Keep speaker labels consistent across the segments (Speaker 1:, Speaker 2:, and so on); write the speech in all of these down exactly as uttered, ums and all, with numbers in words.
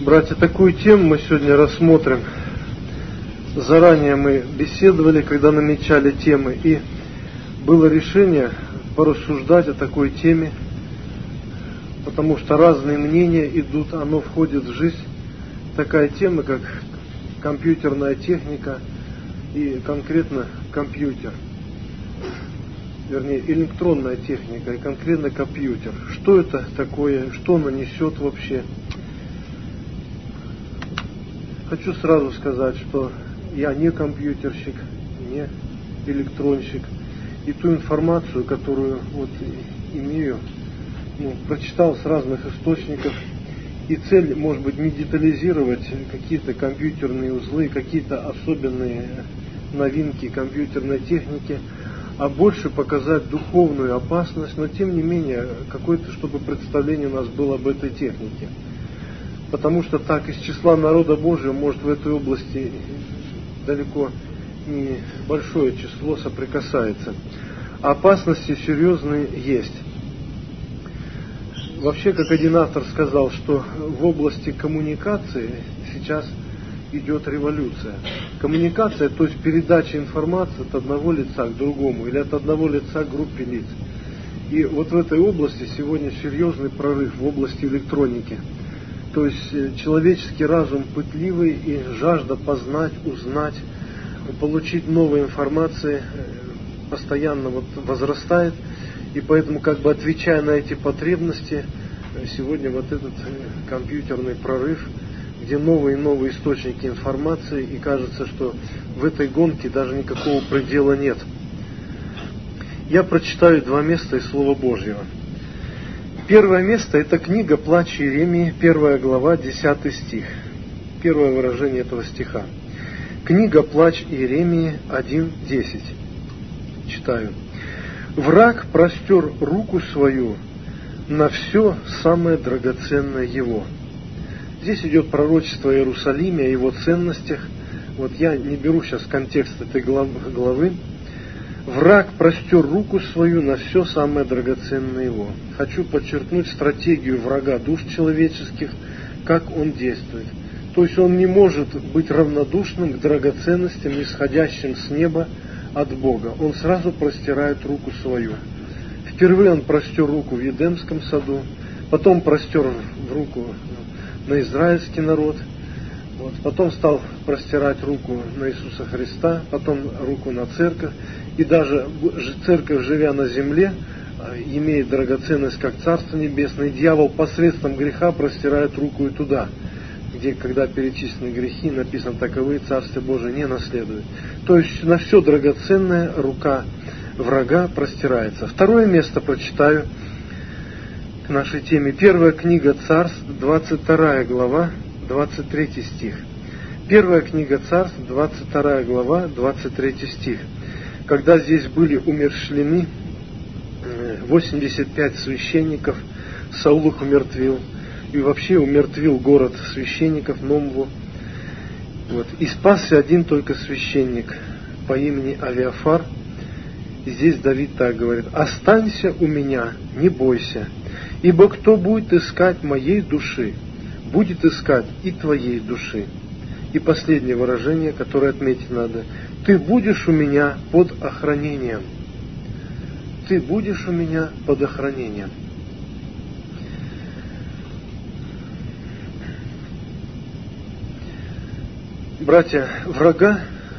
Speaker 1: Братья, такую тему мы сегодня рассмотрим. Заранее мы беседовали, когда намечали темы, и было решение порассуждать о такой теме, потому что разные мнения идут, оно входит в жизнь. Такая тема, как компьютерная техника и конкретно компьютер. Вернее, электронная техника и конкретно компьютер. Что это такое, что оно несет вообще? Хочу сразу сказать, что я не компьютерщик, не электронщик. И ту информацию, которую вот имею, ну, прочитал с разных источников. И цель, может быть, не детализировать какие-то компьютерные узлы, какие-то особенные новинки компьютерной техники, а больше показать духовную опасность, но тем не менее, какое-то, чтобы представление у нас было об этой технике. Потому что так из числа народа Божьего, может, в этой области далеко не большое число соприкасается. А опасности серьезные есть. Вообще, как один автор сказал, что в области коммуникации сейчас идет революция. Коммуникация, то есть передача информации от одного лица к другому или от одного лица к группе лиц. И вот в этой области сегодня серьезный прорыв в области электроники. То есть человеческий разум пытливый и жажда познать, узнать, получить новой информации постоянно вот возрастает. И поэтому, как бы отвечая на эти потребности, сегодня вот этот компьютерный прорыв, где новые и новые источники информации, и кажется, что в этой гонке даже никакого предела нет. Я прочитаю два места из Слова Божьего. Первое место – это книга «Плач Иеремии», первая глава, десятый стих. Первое выражение этого стиха. Книга «Плач Иеремии» один десять. Читаю. «Враг простер руку свою на все самое драгоценное его». Здесь идет пророчество о Иерусалиме, о его ценностях. Вот я не беру сейчас контекст этой главы. «Враг простер руку свою на все самое драгоценное его». Хочу подчеркнуть стратегию врага душ человеческих, как он действует. То есть он не может быть равнодушным к драгоценностям, исходящим с неба от Бога. Он сразу простирает руку свою. Впервые он простер руку в Едемском саду, потом простер руку на израильский народ, вот, потом стал простирать руку на Иисуса Христа, потом руку на церковь. И даже церковь, живя на земле, имеет драгоценность, как Царство Небесное. Дьявол посредством греха простирает руку и туда, где, когда перечислены грехи, написано, таковые Царствие Божие не наследуют. То есть на все драгоценное рука врага простирается. Второе место прочитаю к нашей теме. Первая книга Царств, двадцать вторая глава, двадцать третий стих. Первая книга Царств, двадцать вторая глава, двадцать третий стих. Когда здесь были умерщвлены восемьдесят пять священников, Саул их умертвил, и вообще умертвил город священников Номву. Вот. И спасся один только священник по имени Авиафар. И здесь Давид так говорит: «Останься у меня, не бойся, ибо кто будет искать моей души, будет искать и твоей души». И последнее выражение, которое отметить надо: «Ты будешь у меня под охранением». Ты будешь у меня под охранением. Братья, врага,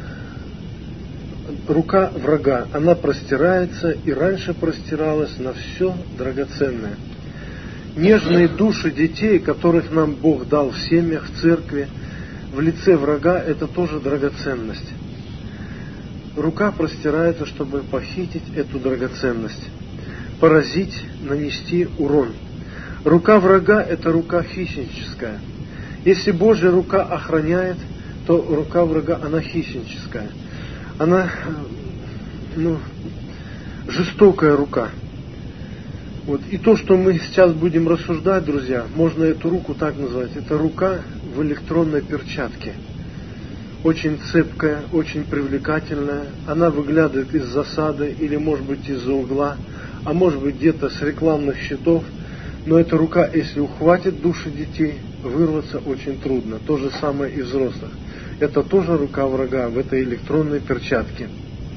Speaker 1: рука врага, она простирается и раньше простиралась на все драгоценное. Нежные души детей, которых нам Бог дал в семьях, в церкви, в лице врага, это тоже драгоценность. Рука простирается, чтобы похитить эту драгоценность, поразить, нанести урон. Рука врага – это рука хищническая. Если Божья рука охраняет, то рука врага, она хищническая. Она, ну, жестокая рука. Вот. И то, что мы сейчас будем рассуждать, друзья, можно эту руку так назвать. Это рука в электронной перчатке. Очень цепкая, очень привлекательная. Она выглядывает из засады или, может быть, из-за угла, а может быть, где-то с рекламных щитов. Но эта рука, если ухватит души детей, вырваться очень трудно. То же самое и взрослых. Это тоже рука врага в этой электронной перчатке.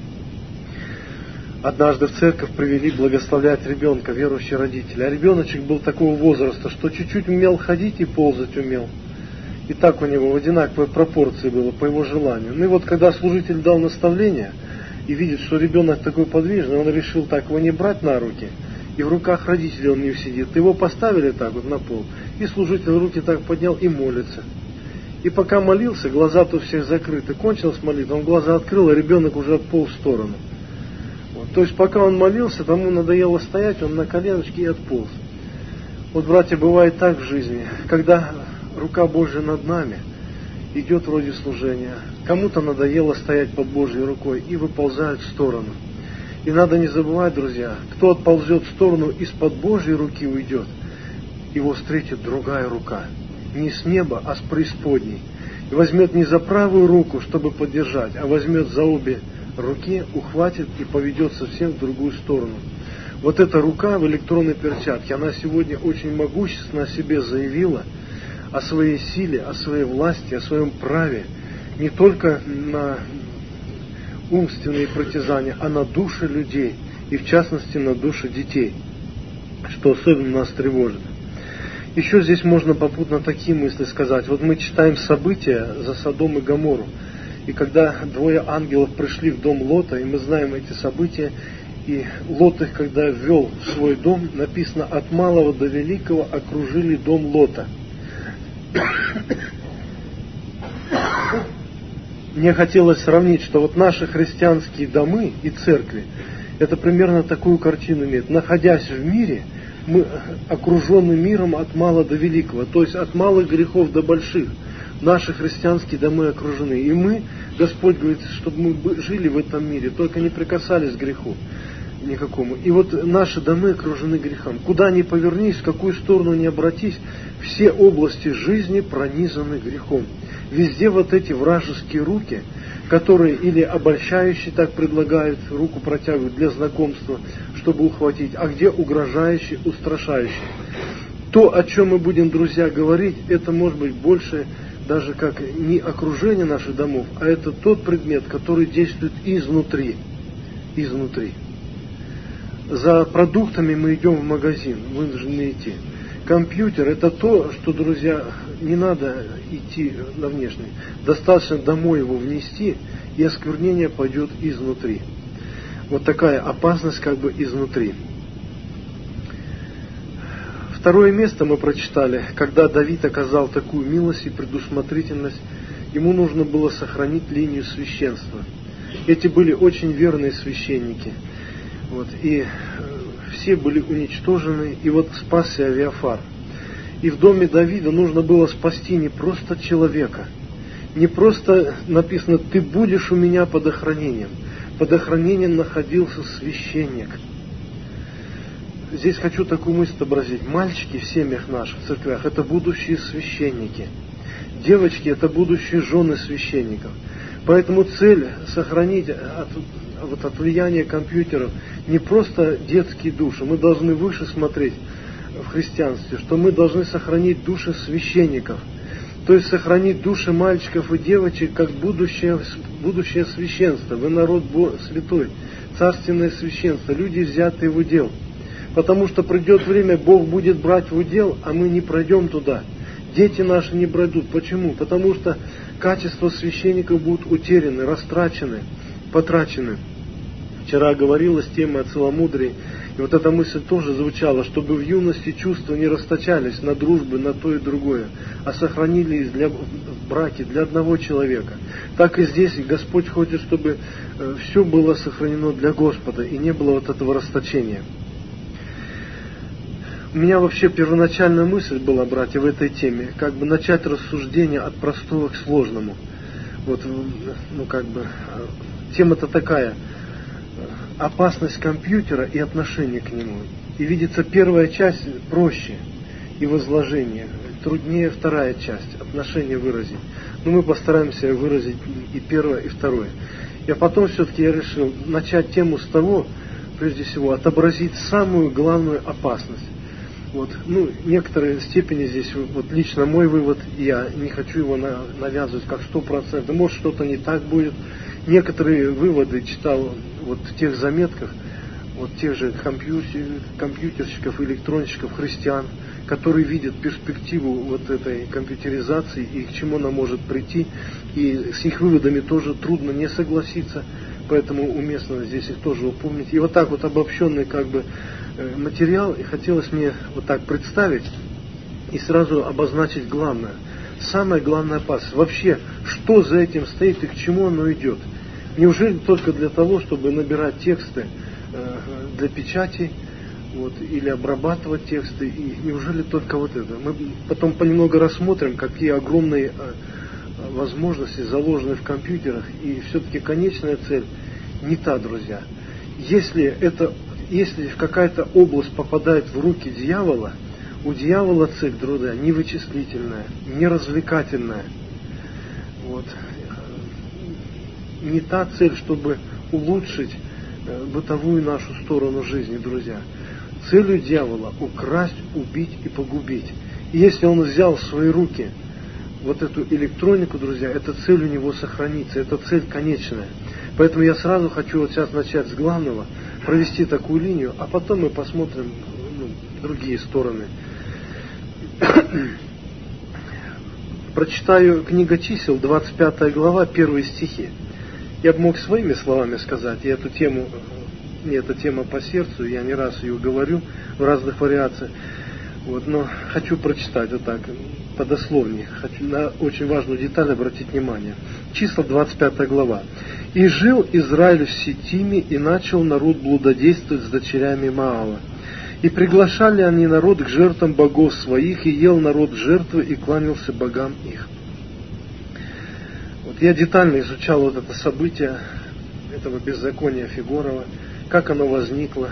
Speaker 1: Однажды в церковь привели благословлять ребенка, верующие родители. А ребеночек был такого возраста, что чуть-чуть умел ходить и ползать умел. И так у него в одинаковой пропорции было, по его желанию. Ну и вот когда служитель дал наставление и видит, что ребенок такой подвижный, он решил так его не брать на руки, и в руках родителей он не сидит. Его поставили так вот на пол, и служитель руки так поднял и молится. И пока молился, глаза-то у всех закрыты. Кончилась молитва, он глаза открыл, а ребенок уже отполз в сторону. Вот. То есть пока он молился, тому надоело стоять, он на коленочке и отполз. Вот, братья, бывает так в жизни, когда рука Божья над нами, идет вроде служения. Кому-то надоело стоять под Божьей рукой и выползают в сторону. И надо не забывать, друзья, кто отползет в сторону, из-под Божьей руки уйдет, его встретит другая рука. Не с неба, а с преисподней. И возьмет не за правую руку, чтобы поддержать, а возьмет за обе руки, ухватит и поведет совсем в другую сторону. Вот эта рука в электронной перчатке, она сегодня очень могущественно о себе заявила, о своей силе, о своей власти, о своем праве, не только на умственные притязания, а на души людей, и в частности на души детей, что особенно нас тревожит. Еще здесь можно попутно такие мысли сказать. Вот мы читаем события за Содом и Гоморру, и когда двое ангелов пришли в дом Лота, и мы знаем эти события, и Лот их, когда ввел в свой дом, написано, от малого до великого окружили дом Лота. Мне хотелось сравнить, что вот наши христианские домы и церкви, это примерно такую картину имеют. Находясь в мире, мы окружены миром от мала до великого, то есть от малых грехов до больших. Наши христианские домы окружены. И мы, Господь говорит, чтобы мы жили в этом мире, только не прикасались к греху никакому. И вот наши домы окружены грехом. Куда ни повернись, в какую сторону ни обратись, все области жизни пронизаны грехом. Везде вот эти вражеские руки, которые или обольщающие так предлагают, руку протягивают для знакомства, чтобы ухватить, а где угрожающие, устрашающие. То, о чем мы будем, друзья, говорить, это может быть больше даже как не окружение наших домов, а это тот предмет, который действует изнутри. Изнутри. За продуктами мы идем в магазин, вынуждены идти. Компьютер — это то, что, друзья, не надо идти на внешний. Достаточно домой его внести, и осквернение пойдет изнутри. Вот такая опасность как бы изнутри. Второе место мы прочитали, когда Давид оказал такую милость и предусмотрительность, ему нужно было сохранить линию священства. Эти были очень верные священники. Вот, и все были уничтожены, и вот спасся Авиафар. И в доме Давида нужно было спасти не просто человека, не просто написано «ты будешь у меня под охранением». Под охранением находился священник. Здесь хочу такую мысль отобразить. Мальчики в семьях наших, в церквях, это будущие священники. Девочки — это будущие жены священников. Поэтому цель сохранить от, вот, от влияния компьютеров не просто детские души. Мы должны выше смотреть в христианстве, что мы должны сохранить души священников. То есть сохранить души мальчиков и девочек как будущее, будущее священство. Вы народ святой, царственное священство, люди, взятые в удел. Потому что придет время, Бог будет брать в удел, а мы не пройдем туда. Дети наши не пройдут. Почему? Потому что качества священников будут утеряны, растрачены, потрачены. Вчера говорилось тема о целомудрии, и вот эта мысль тоже звучала, чтобы в юности чувства не расточались на дружбы, на то и другое, а сохранились для, в браке для одного человека. Так и здесь Господь хочет, чтобы все было сохранено для Господа, и не было вот этого расточения. У меня вообще первоначальная мысль была, братья, в этой теме, как бы начать рассуждение от простого к сложному. Вот, ну как бы, тема-то такая, опасность компьютера и отношение к нему. И видится, первая часть проще и возложение, труднее вторая часть, отношение выразить. Но мы постараемся выразить и первое, и второе. И потом все-таки я решил начать тему с того, прежде всего, отобразить самую главную опасность. Вот. Ну, некоторые степени здесь, вот лично мой вывод, я не хочу его на, навязывать как сто процентов, может что-то не так будет. Некоторые выводы читал вот в тех заметках, вот тех же компьютер, компьютерщиков, электронщиков, христиан, которые видят перспективу вот этой компьютеризации и к чему она может прийти, и с их выводами тоже трудно не согласиться, поэтому уместно здесь их тоже упомнить. И вот так вот обобщенный как бы материал, и хотелось мне вот так представить и сразу обозначить главное. Самая главная опасность. Вообще, что за этим стоит и к чему оно идет? Неужели только для того, чтобы набирать тексты э, для печати, вот, или обрабатывать тексты? И неужели только вот это? Мы потом понемногу рассмотрим, какие огромные э, возможности заложены в компьютерах, и все-таки конечная цель не та, друзья. Если это Если какая-то область попадает в руки дьявола, у дьявола цель, друзья, не вычислительная, не развлекательная. Вот. Не та цель, чтобы улучшить бытовую нашу сторону жизни, друзья. Целью дьявола — украсть, убить и погубить. И если он взял в свои руки вот эту электронику, друзья, эта цель у него сохранится, эта цель конечная. Поэтому я сразу хочу вот сейчас начать с главного, провести такую линию, а потом мы посмотрим ну, другие стороны. Прочитаю книга чисел, двадцать пятая глава, первые стихи. Я бы мог своими словами сказать, и эту тему, мне эта тема по сердцу, я не раз ее говорю в разных вариациях, вот, но хочу прочитать вот так, подословнее, хочу на очень важную деталь обратить внимание. Числа, двадцать пятая глава. «И жил Израиль в Ситиме, и начал народ блудодействовать с дочерями Маала. И приглашали они народ к жертвам богов своих, и ел народ жертвы, и кланялся богам их». Вот я детально изучал вот это событие, этого беззакония Фигорова, как оно возникло.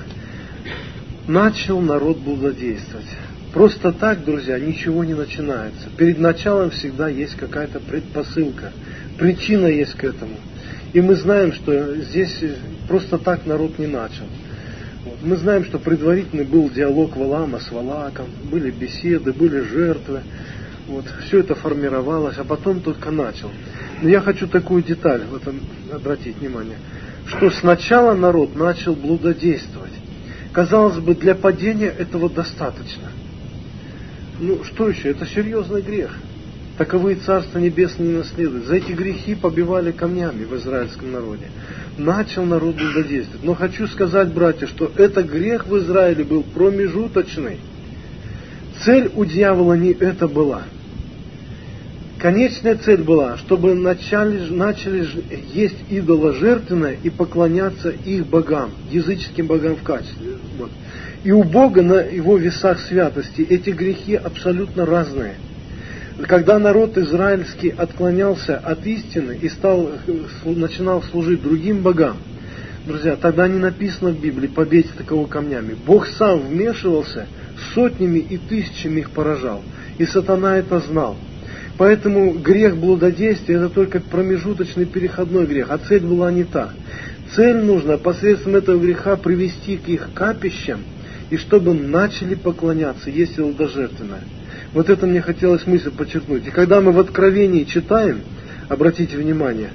Speaker 1: Начал народ блудодействовать. Просто так, друзья, ничего не начинается. Перед началом всегда есть какая-то предпосылка, причина есть к этому. И мы знаем, что здесь просто так народ не начал. Вот. Мы знаем, что предварительный был диалог Валаама с Валааком, были беседы, были жертвы. Вот. Все это формировалось, а потом только начал. Но я хочу такую деталь в этом обратить внимание, что сначала народ начал блудодействовать. Казалось бы, для падения этого достаточно. Ну, что еще? Это серьезный грех. Таковые Царство Небесное не наследуют. За эти грехи побивали камнями в израильском народе. Начал народ блудодействовать. Но хочу сказать, братья, что этот грех в Израиле был промежуточный. Цель у дьявола не это была. Конечная цель была, чтобы начали, начали есть идоложертвенное и поклоняться их богам, языческим богам в качестве. Вот. И у Бога на его весах святости эти грехи абсолютно разные. Когда народ израильский отклонялся от истины и стал, начинал служить другим богам, друзья, тогда не написано в Библии «побейте такового камнями». Бог сам вмешивался, сотнями и тысячами их поражал. И сатана это знал. Поэтому грех блудодействия — это только промежуточный переходной грех, а цель была не та. Цель нужна посредством этого греха привести к их капищам, и чтобы начали поклоняться, есть идоложертвенное. Вот это мне хотелось мысль подчеркнуть. И когда мы в Откровении читаем, обратите внимание,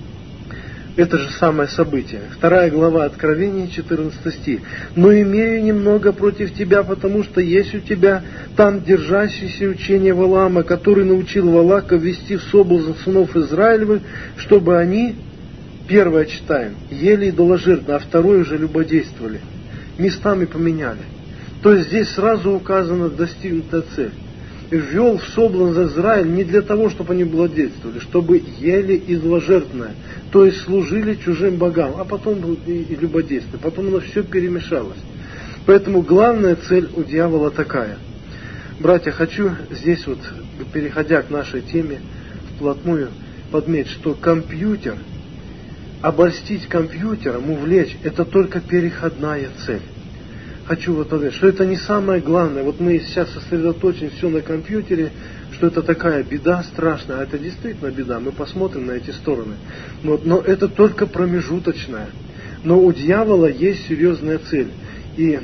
Speaker 1: это же самое событие. Вторая глава Откровения, четырнадцатый стих. «Но имею немного против тебя, потому что есть у тебя там держащееся учение Валаама, который научил Валака ввести в соблазн сынов Израилевых, чтобы они, первое читаем, ели идоложертвенно, а второе уже любодействовали». Местами поменяли. То есть здесь сразу указана достигнутая цель. Ввел в соблазн Израиль не для того, чтобы они блудодействовали, чтобы ели идоложертвенное, то есть служили чужим богам, а потом и любодействие. Потом оно все перемешалось. Поэтому главная цель у дьявола такая. Братья, хочу здесь вот, переходя к нашей теме, вплотную подметить, что компьютер, обольстить компьютером, увлечь, это только переходная цель. Хочу вот сказать, что это не самое главное. Вот мы сейчас сосредоточим все на компьютере, что это такая беда страшная, а это действительно беда, мы посмотрим на эти стороны. Но, но это только промежуточная. Но у дьявола есть серьезная цель. И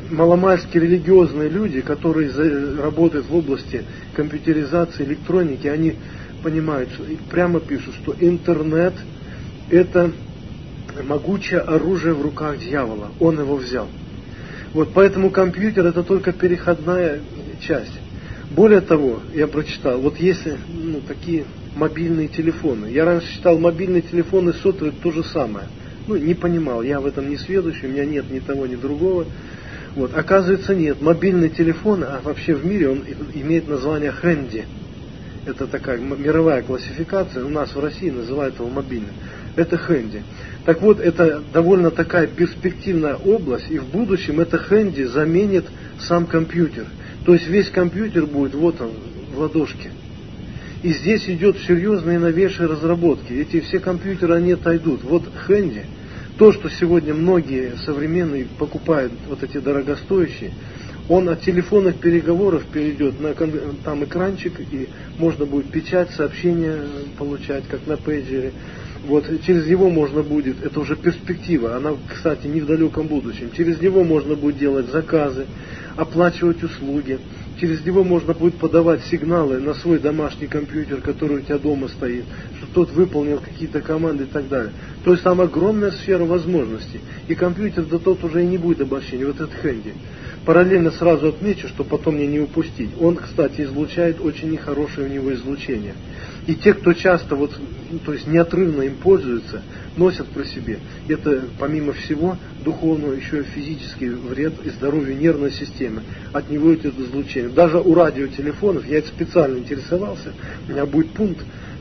Speaker 1: маломальски религиозные люди, которые работают в области компьютеризации, электроники, они понимают, прямо пишут, что интернет – это могучее оружие в руках дьявола. Он его взял. Вот поэтому компьютер – это только переходная часть. Более того, я прочитал, вот если ну, такие мобильные телефоны. Я раньше считал мобильные телефоны, сотовые то же самое. Ну, не понимал, я в этом не сведущий, у меня нет ни того, ни другого. Вот, оказывается, нет. Мобильный телефон, а вообще в мире он имеет название хэнди. Это такая мировая классификация, у нас в России называют его мобильным. Это хэнди. Так вот, это довольно такая перспективная область, и в будущем это хэнди заменит сам компьютер. То есть весь компьютер будет вот он, в ладошке. И здесь идет серьезные новейшие разработки. Эти все компьютеры, они отойдут. Вот хэнди, то, что сегодня многие современные покупают, вот эти дорогостоящие, он от телефонных переговоров перейдет на там экранчик, и можно будет печать, сообщения получать, как на пейджере. Вот через него можно будет, это уже перспектива, она, кстати, не в далеком будущем, через него можно будет делать заказы, оплачивать услуги, через него можно будет подавать сигналы на свой домашний компьютер, который у тебя дома стоит, что тот выполнил какие-то команды и так далее. То есть там огромная сфера возможностей. И компьютер, да тот уже и не будет обобщения, вот этот хэнди. Параллельно сразу отмечу, что потом мне не упустить. Он, кстати, излучает очень нехорошее у него излучение. И те, кто часто, вот, то есть неотрывно им пользуются, носят при себе. Это, помимо всего, духовного, еще и физический вред и здоровью нервной системы. От него идет излучение. Даже у радиотелефонов, я это специально интересовался, у меня будет пункт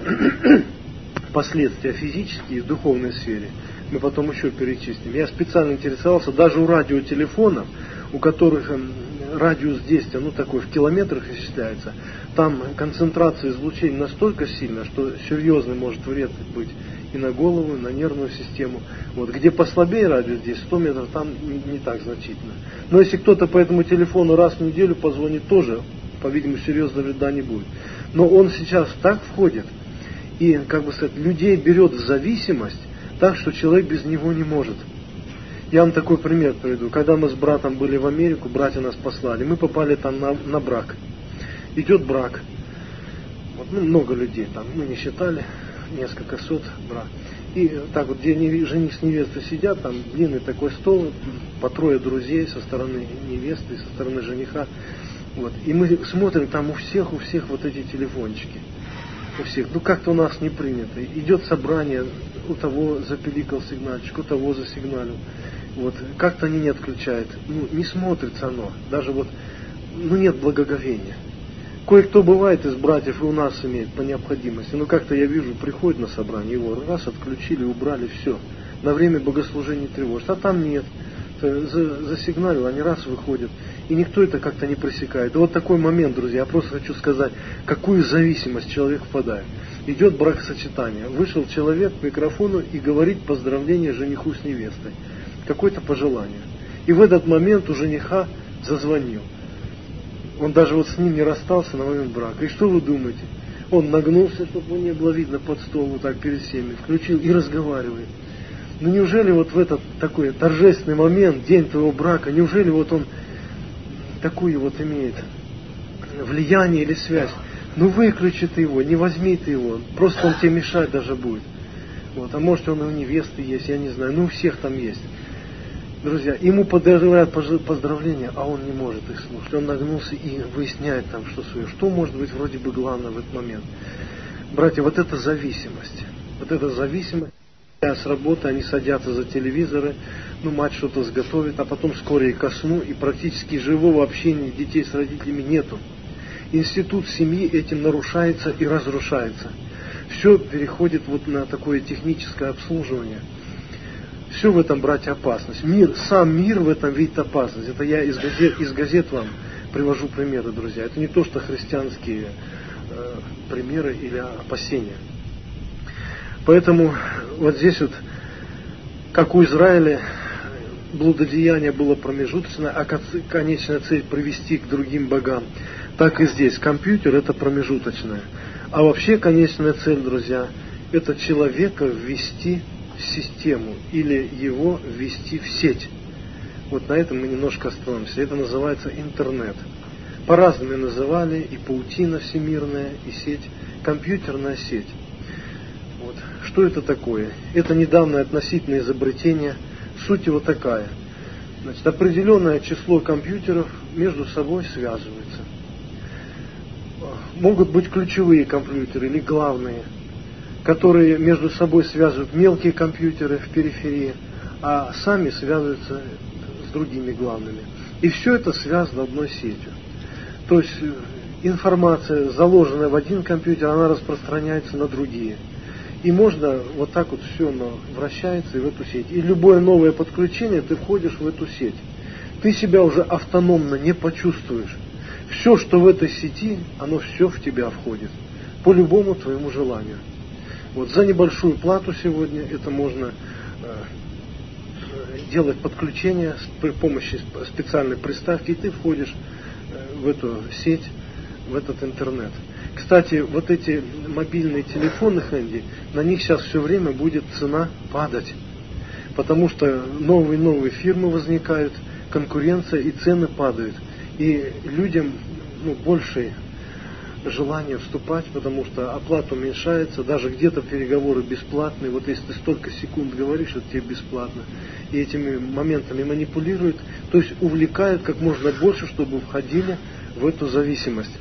Speaker 1: последствия физические и в духовной сфере. Мы потом еще перечислим. Я специально интересовался, даже у радиотелефонов, у которых радиус действия, ну такой в километрах исчисляется, там концентрация излучения настолько сильна, что серьезный может вред быть и на голову, и на нервную систему. Вот, где послабее радиус здесь, сто метров, там не, не так значительно. Но если кто-то по этому телефону раз в неделю позвонит, тоже, по-видимому, серьезного вреда не будет. Но он сейчас так входит и, как бы сказать, людей берет в зависимость, так что человек без него не может. Я вам такой пример приведу. Когда мы с братом были в Америку, братья нас послали, мы попали там на, на брак. Идет брак. Вот, ну, много людей там, мы не считали, несколько сот брак. И так вот, где жених с невестой сидят, там длинный такой стол, по трое друзей со стороны невесты, со стороны жениха. Вот. И мы смотрим, там у всех, у всех вот эти телефончики. У всех. Ну как-то у нас не принято. Идет собрание, у того запиликал сигнальчик, у того засигналил. Вот, как-то они не отключают. Ну, не смотрится оно. Даже вот, ну нет благоговения. Кое-кто бывает из братьев и у нас имеет по необходимости. Но как-то я вижу, приходит на собрание, его раз отключили, убрали, все. На время богослужения тревожит. А там нет. Засигналил, они раз выходят. И никто это как-то не пресекает. И вот такой момент, друзья, я просто хочу сказать, какую зависимость человек впадает. Идет бракосочетание. Вышел человек к микрофону и говорит поздравление жениху с невестой. Какое-то пожелание. И в этот момент у жениха зазвонил. Он даже вот с ним не расстался на момент брака. И что вы думаете? Он нагнулся, чтобы его не было видно под стол, вот так перед всеми, включил и разговаривает. Ну неужели вот в этот такой торжественный момент, день твоего брака, неужели вот он такую вот имеет влияние или связь? Ну выключи ты его, не возьми ты его, просто он тебе мешать даже будет. Вот, а может он и у невесты есть, я не знаю, ну у всех там есть. Друзья, ему подаряют поздравления, а он не может их слушать. Он нагнулся и выясняет там, что свое. Что может быть вроде бы главное в этот момент? Братья, вот это зависимость. Вот эта зависимость. С работы они садятся за телевизоры, ну мать что-то сготовит, а потом вскоре и ко сну, и практически живого общения детей с родителями нету. Институт семьи этим нарушается и разрушается. Все переходит вот на такое техническое обслуживание. Все в этом, братья, опасность. Мир, сам мир в этом видит опасность. Это я из газет, из газет вам привожу примеры, друзья. Это не то, что христианские э, примеры или опасения. Поэтому вот здесь вот, как у Израиля, блудодеяние было промежуточное, а конечная цель привести к другим богам, так и здесь. Компьютер это промежуточное. А вообще конечная цель, друзья, это человека ввести в систему или его ввести в сеть. Вот на этом мы немножко остановимся. Это называется интернет. По-разному называли, и паутина всемирная, и сеть, компьютерная сеть. Вот. Что это такое? Это недавнее относительное изобретение. Суть его такая. Значит, определенное число компьютеров между собой связывается. Могут быть ключевые компьютеры или главные, которые между собой связывают мелкие компьютеры в периферии, а сами связываются с другими главными. И все это связано одной сетью. То есть информация, заложенная в один компьютер, она распространяется на другие. И можно вот так вот все оно вращается и в эту сеть. И любое новое подключение, ты входишь в эту сеть. Ты себя уже автономно не почувствуешь. Все, что в этой сети, оно все в тебя входит. По любому твоему желанию. Вот за небольшую плату сегодня это можно э, делать подключение при помощи специальной приставки, и ты входишь э, в эту сеть, в этот интернет. Кстати, вот эти мобильные телефоны, Хэнди, на них сейчас все время будет цена падать. Потому что новые-новые фирмы возникают, конкуренция и цены падают. И людям ну, больше желание вступать, потому что оплата уменьшается, даже где-то переговоры бесплатные. Вот если ты столько секунд говоришь, это тебе бесплатно. И этими моментами манипулируют, то есть увлекают как можно больше, чтобы входили в эту зависимость.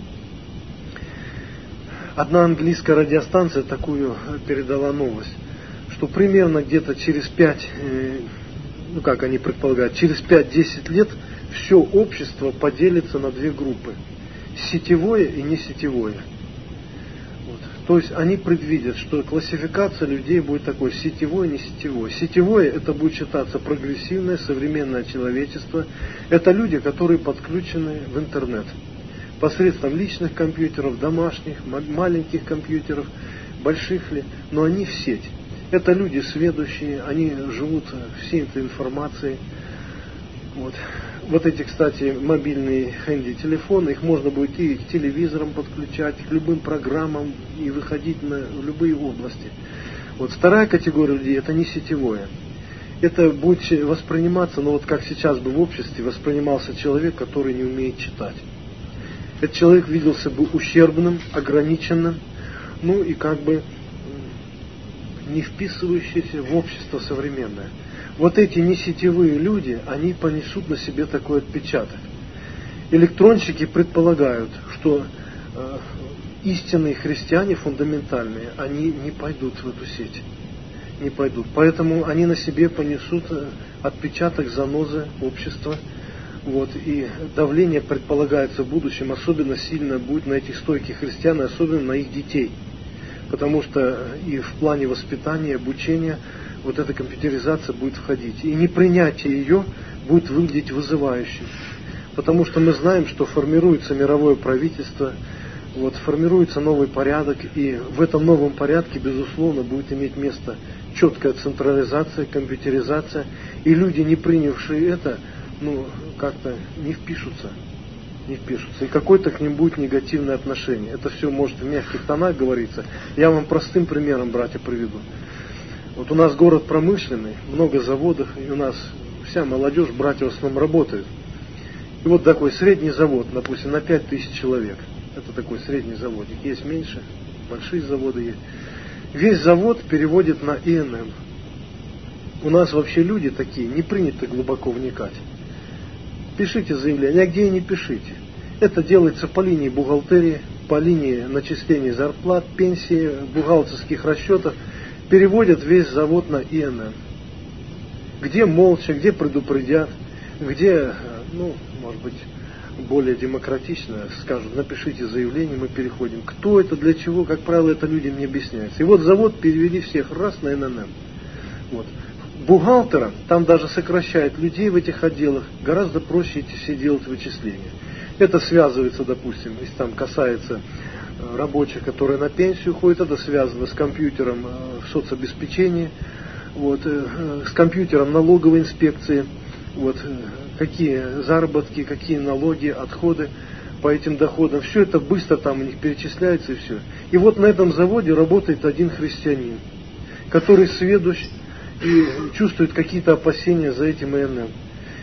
Speaker 1: Одна английская радиостанция такую передала новость, что примерно где-то через пять, ну как они предполагают, через пять-десять лет все общество поделится на две группы. Сетевое и несетевое. Вот. То есть они предвидят, что классификация людей будет такой: сетевое и несетевое. Сетевое — это будет считаться прогрессивное, современное человечество. Это люди, которые подключены в интернет. Посредством личных компьютеров, домашних, маленьких компьютеров, больших ли, но они в сеть. Это люди сведущие, они живут всей этой информацией. Вот. Вот эти, кстати, мобильные хэнди-телефоны, их можно будет и к телевизорам подключать, к любым программам и выходить на любые области. Вот вторая категория людей — это не сетевое. Это будет восприниматься, ну вот как сейчас бы в обществе воспринимался человек, который не умеет читать. Этот человек виделся бы ущербным, ограниченным, ну и как бы не вписывающийся в общество современное. Вот эти несетевые люди, они понесут на себе такой отпечаток. Электронщики предполагают, что э, истинные христиане, фундаментальные, они не пойдут в эту сеть. Не пойдут. Поэтому они на себе понесут отпечаток занозы общества. Вот, и давление предполагается в будущем особенно сильно будет на этих стойких христиан, и особенно на их детей. Потому что и в плане воспитания, обучения вот эта компьютеризация будет входить. И непринятие ее будет выглядеть вызывающе. Потому что мы знаем, что формируется мировое правительство, вот, формируется новый порядок, и в этом новом порядке, безусловно, будет иметь место четкая централизация, компьютеризация, и люди, не принявшие это, ну, как-то не впишутся. Не впишутся. И какое-то к ним будет негативное отношение. Это все может в мягких тонах говориться. Я вам простым примером, братья, приведу. Вот у нас город промышленный, много заводов, и у нас вся молодежь, братья в основном работают. И вот такой средний завод, допустим, на пять тысяч человек. Это такой средний заводик. Есть меньше, большие заводы есть. Весь завод переводит на И Эн Эм. У нас вообще люди такие, не принято глубоко вникать. Пишите заявление, а где и не пишите. Это делается по линии бухгалтерии, по линии начисления зарплат, пенсии, бухгалтерских расчетов. Переводят весь завод на И Эн Эм. Где молча, где предупредят, где, ну, может быть, более демократично скажут: напишите заявление, мы переходим. Кто это, для чего, как правило, это людям не объясняется. И вот завод перевели всех раз на Эн Эн Эм. Вот. Бухгалтерам, там даже сокращают людей в этих отделах, гораздо проще эти все делать вычисления. Это связывается, допустим, если там касается рабочих, которые на пенсию ходят, это связано с компьютером в соцобеспечении, вот, с компьютером налоговой инспекции, вот, какие заработки, какие налоги, отходы по этим доходам. Все это быстро там у них перечисляется и все. И вот на этом заводе работает один христианин, который сведущ и чувствует какие-то опасения за этим И Эн Эм.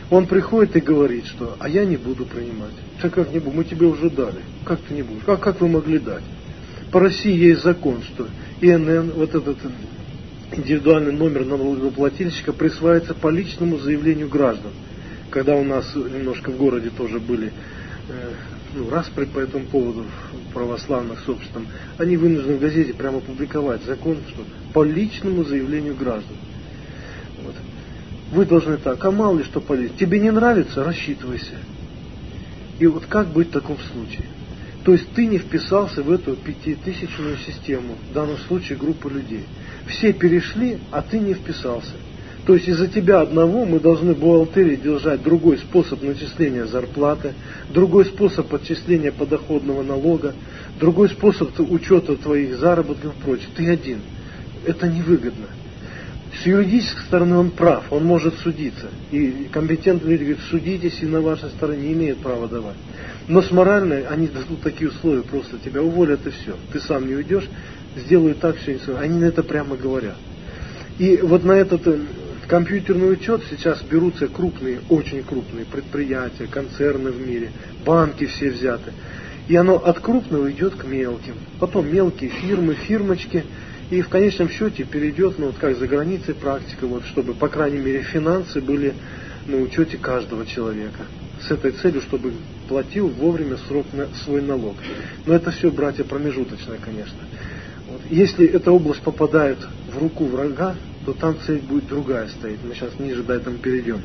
Speaker 1: Он приходит и говорит, что «а я не буду принимать». Так как не буду? Мы тебе уже дали. Как ты не будешь? Как, как вы могли дать? По России есть закон, что ИНН, вот этот индивидуальный номер налогоплательщика, присваивается по личному заявлению граждан. Когда у нас немножко в городе тоже были э, ну, распри по этому поводу православных с обществом, они вынуждены в газете прямо публиковать закон, что по личному заявлению граждан. Вот. Вы должны так, а мало ли что полезно. Тебе не нравится, рассчитывайся. И вот как быть в таком случае? То есть ты не вписался в эту пятитысячную систему, в данном случае группу людей. Все перешли, а ты не вписался. То есть из-за тебя одного мы должны в бухгалтерии держать другой способ начисления зарплаты, другой способ отчисления подоходного налога, другой способ учета твоих заработков и прочее. Ты один. Это невыгодно. С юридической стороны он прав, он может судиться. И компетентные люди говорят, судитесь, и на вашей стороне не имеют права давать. Но с моральной они дадут такие условия, просто тебя уволят и все. Ты сам не уйдешь, сделают так, все. Они на это прямо говорят. И вот на этот компьютерный учет сейчас берутся крупные, очень крупные предприятия, концерны в мире, банки все взяты. И оно от крупного идет к мелким. Потом мелкие фирмы, фирмочки. И в конечном счете перейдет, ну вот как за границей практика, вот, чтобы, по крайней мере, финансы были на учете каждого человека. С этой целью, чтобы платил вовремя срок на свой налог. Но это все, братья, промежуточное, конечно. Вот. Если эта область попадает в руку врага, то там цель будет другая стоять. Мы сейчас ниже до этого перейдем.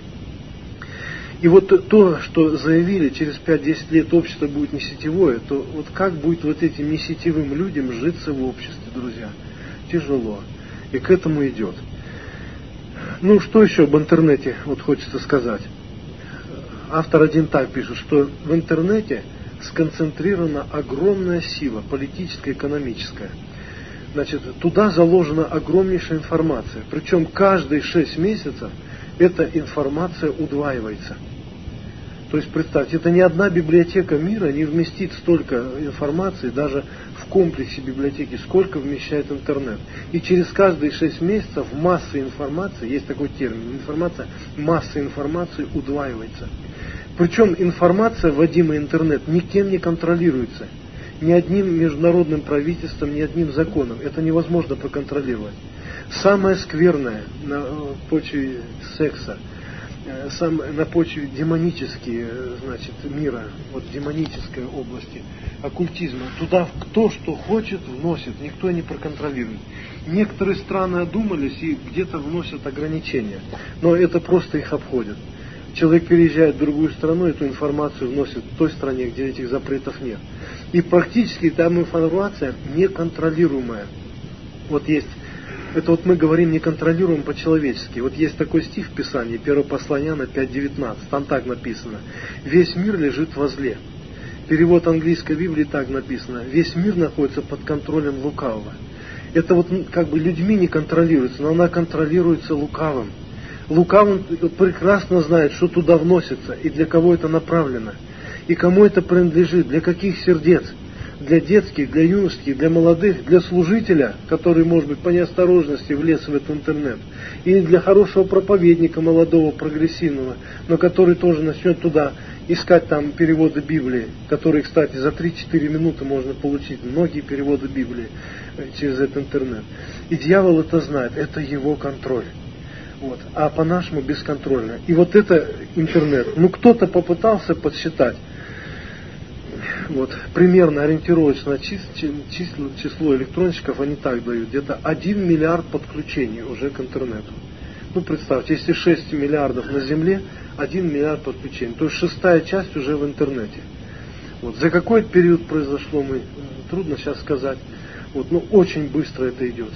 Speaker 1: И вот то, что заявили, через пять-десять лет общество будет не сетевое, то вот как будет вот этим несетевым людям житься в обществе, друзья? Тяжело. И к этому идет. Ну, что еще об интернете вот хочется сказать. Автор один так пишет, что в интернете сконцентрирована огромная сила, политическая, экономическая. Значит, туда заложена огромнейшая информация. Причем каждые шесть месяцев эта информация удваивается. То есть, представьте, это ни одна библиотека мира не вместит столько информации, даже в комплексе библиотеки, сколько вмещает интернет. И через каждые шесть месяцев масса информации, есть такой термин, информация, масса информации удваивается. Причем информация, вводимая в интернет, никем не контролируется. Ни одним международным правительством, ни одним законом. Это невозможно проконтролировать. Самое скверное на почве секса, сам, на почве демонические, значит, мира, вот демонической области, оккультизма, туда кто что хочет вносит, никто не проконтролирует. Некоторые страны одумались и где-то вносят ограничения, но это просто их обходят. Человек переезжает в другую страну, эту информацию вносит в той стране, где этих запретов нет. И практически там информация неконтролируемая. Вот есть, это вот мы говорим неконтролируем по-человечески. Вот есть такой стих в Писании, первое послание Иоанна пять девятнадцать, там так написано: «Весь мир лежит возле». Перевод английской Библии так написано: «Весь мир находится под контролем лукавого». Это вот как бы людьми не контролируется, но она контролируется лукавым. Лукавый прекрасно знает, что туда вносится и для кого это направлено, и кому это принадлежит, для каких сердец, для детских, для юношеских, для молодых, для служителя, который, может быть, по неосторожности влез в этот интернет, или для хорошего проповедника молодого, прогрессивного, но который тоже начнет туда искать там переводы Библии, которые, кстати, за три-четыре минуты можно получить, многие переводы Библии через этот интернет. И дьявол это знает, это его контроль. Вот. А по-нашему бесконтрольно. И вот это интернет. Ну, кто-то попытался подсчитать, вот, примерно ориентировочно число, число электронщиков они так дают, где-то один миллиард подключений уже к интернету. Ну, представьте, если шесть миллиардов на Земле, один миллиард подключений. То есть шестая часть уже в интернете. Вот. За какой период произошло, мы трудно сейчас сказать. Вот. Но очень быстро это идет.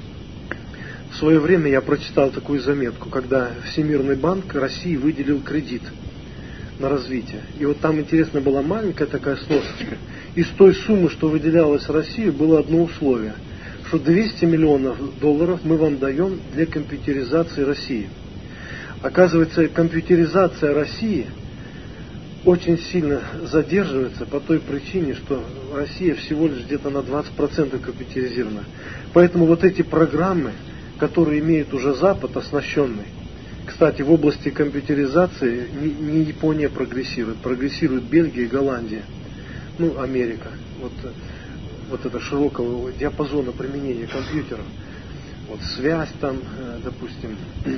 Speaker 1: В свое время я прочитал такую заметку, когда Всемирный банк России выделил кредит на развитие. И вот там, интересно, была маленькая такая сносочка. Из той суммы, что выделялась России, было одно условие, что двести миллионов долларов мы вам даем для компьютеризации России. Оказывается, компьютеризация России очень сильно задерживается по той причине, что Россия всего лишь где-то на двадцать процентов компьютеризирована. Поэтому вот эти программы, которые имеет уже Запад, оснащенный, Кстати, в области компьютеризации не, не Япония прогрессирует, прогрессирует Бельгия и Голландия, ну, Америка. Вот, вот это широкого диапазона применения компьютеров. Вот связь там, допустим,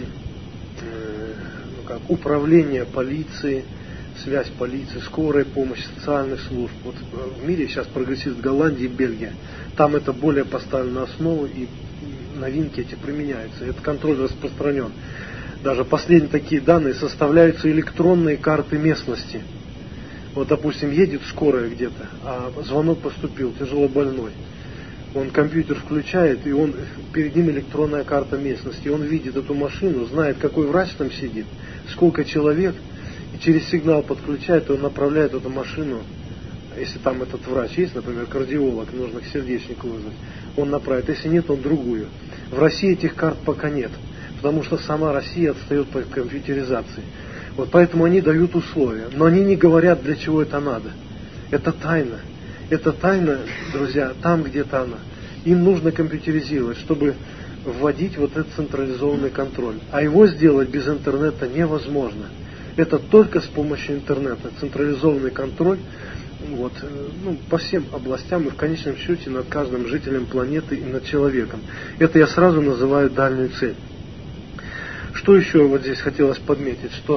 Speaker 1: ну как, управление полицией, связь полиции, скорая помощь, социальных служб. Вот в мире сейчас прогрессирует Голландия и Бельгия. Там это более поставлено на основу, и новинки эти применяются. Этот контроль распространен. Даже последние такие данные составляются электронные карты местности. Вот, допустим, едет скорая где-то, а звонок поступил, тяжело больной. Он компьютер включает, и он, перед ним электронная карта местности. И он видит эту машину, знает, какой врач там сидит, сколько человек, и через сигнал подключает, и он направляет эту машину. Если там этот врач есть, например, кардиолог, нужно к сердечнику вызвать, он направит. Если нет, он другую. В России этих карт пока нет, потому что сама Россия отстает по компьютеризации. Вот поэтому они дают условия, но они не говорят, для чего это надо. Это тайна. Это тайна, друзья, там где-то она. Им нужно компьютеризировать, чтобы вводить вот этот централизованный контроль. А его сделать без интернета невозможно. Это только с помощью интернета. Централизованный контроль вот, ну, по всем областям и в конечном счете над каждым жителем планеты и над человеком. Это я сразу называю дальнюю цель. Что еще вот здесь хотелось подметить, что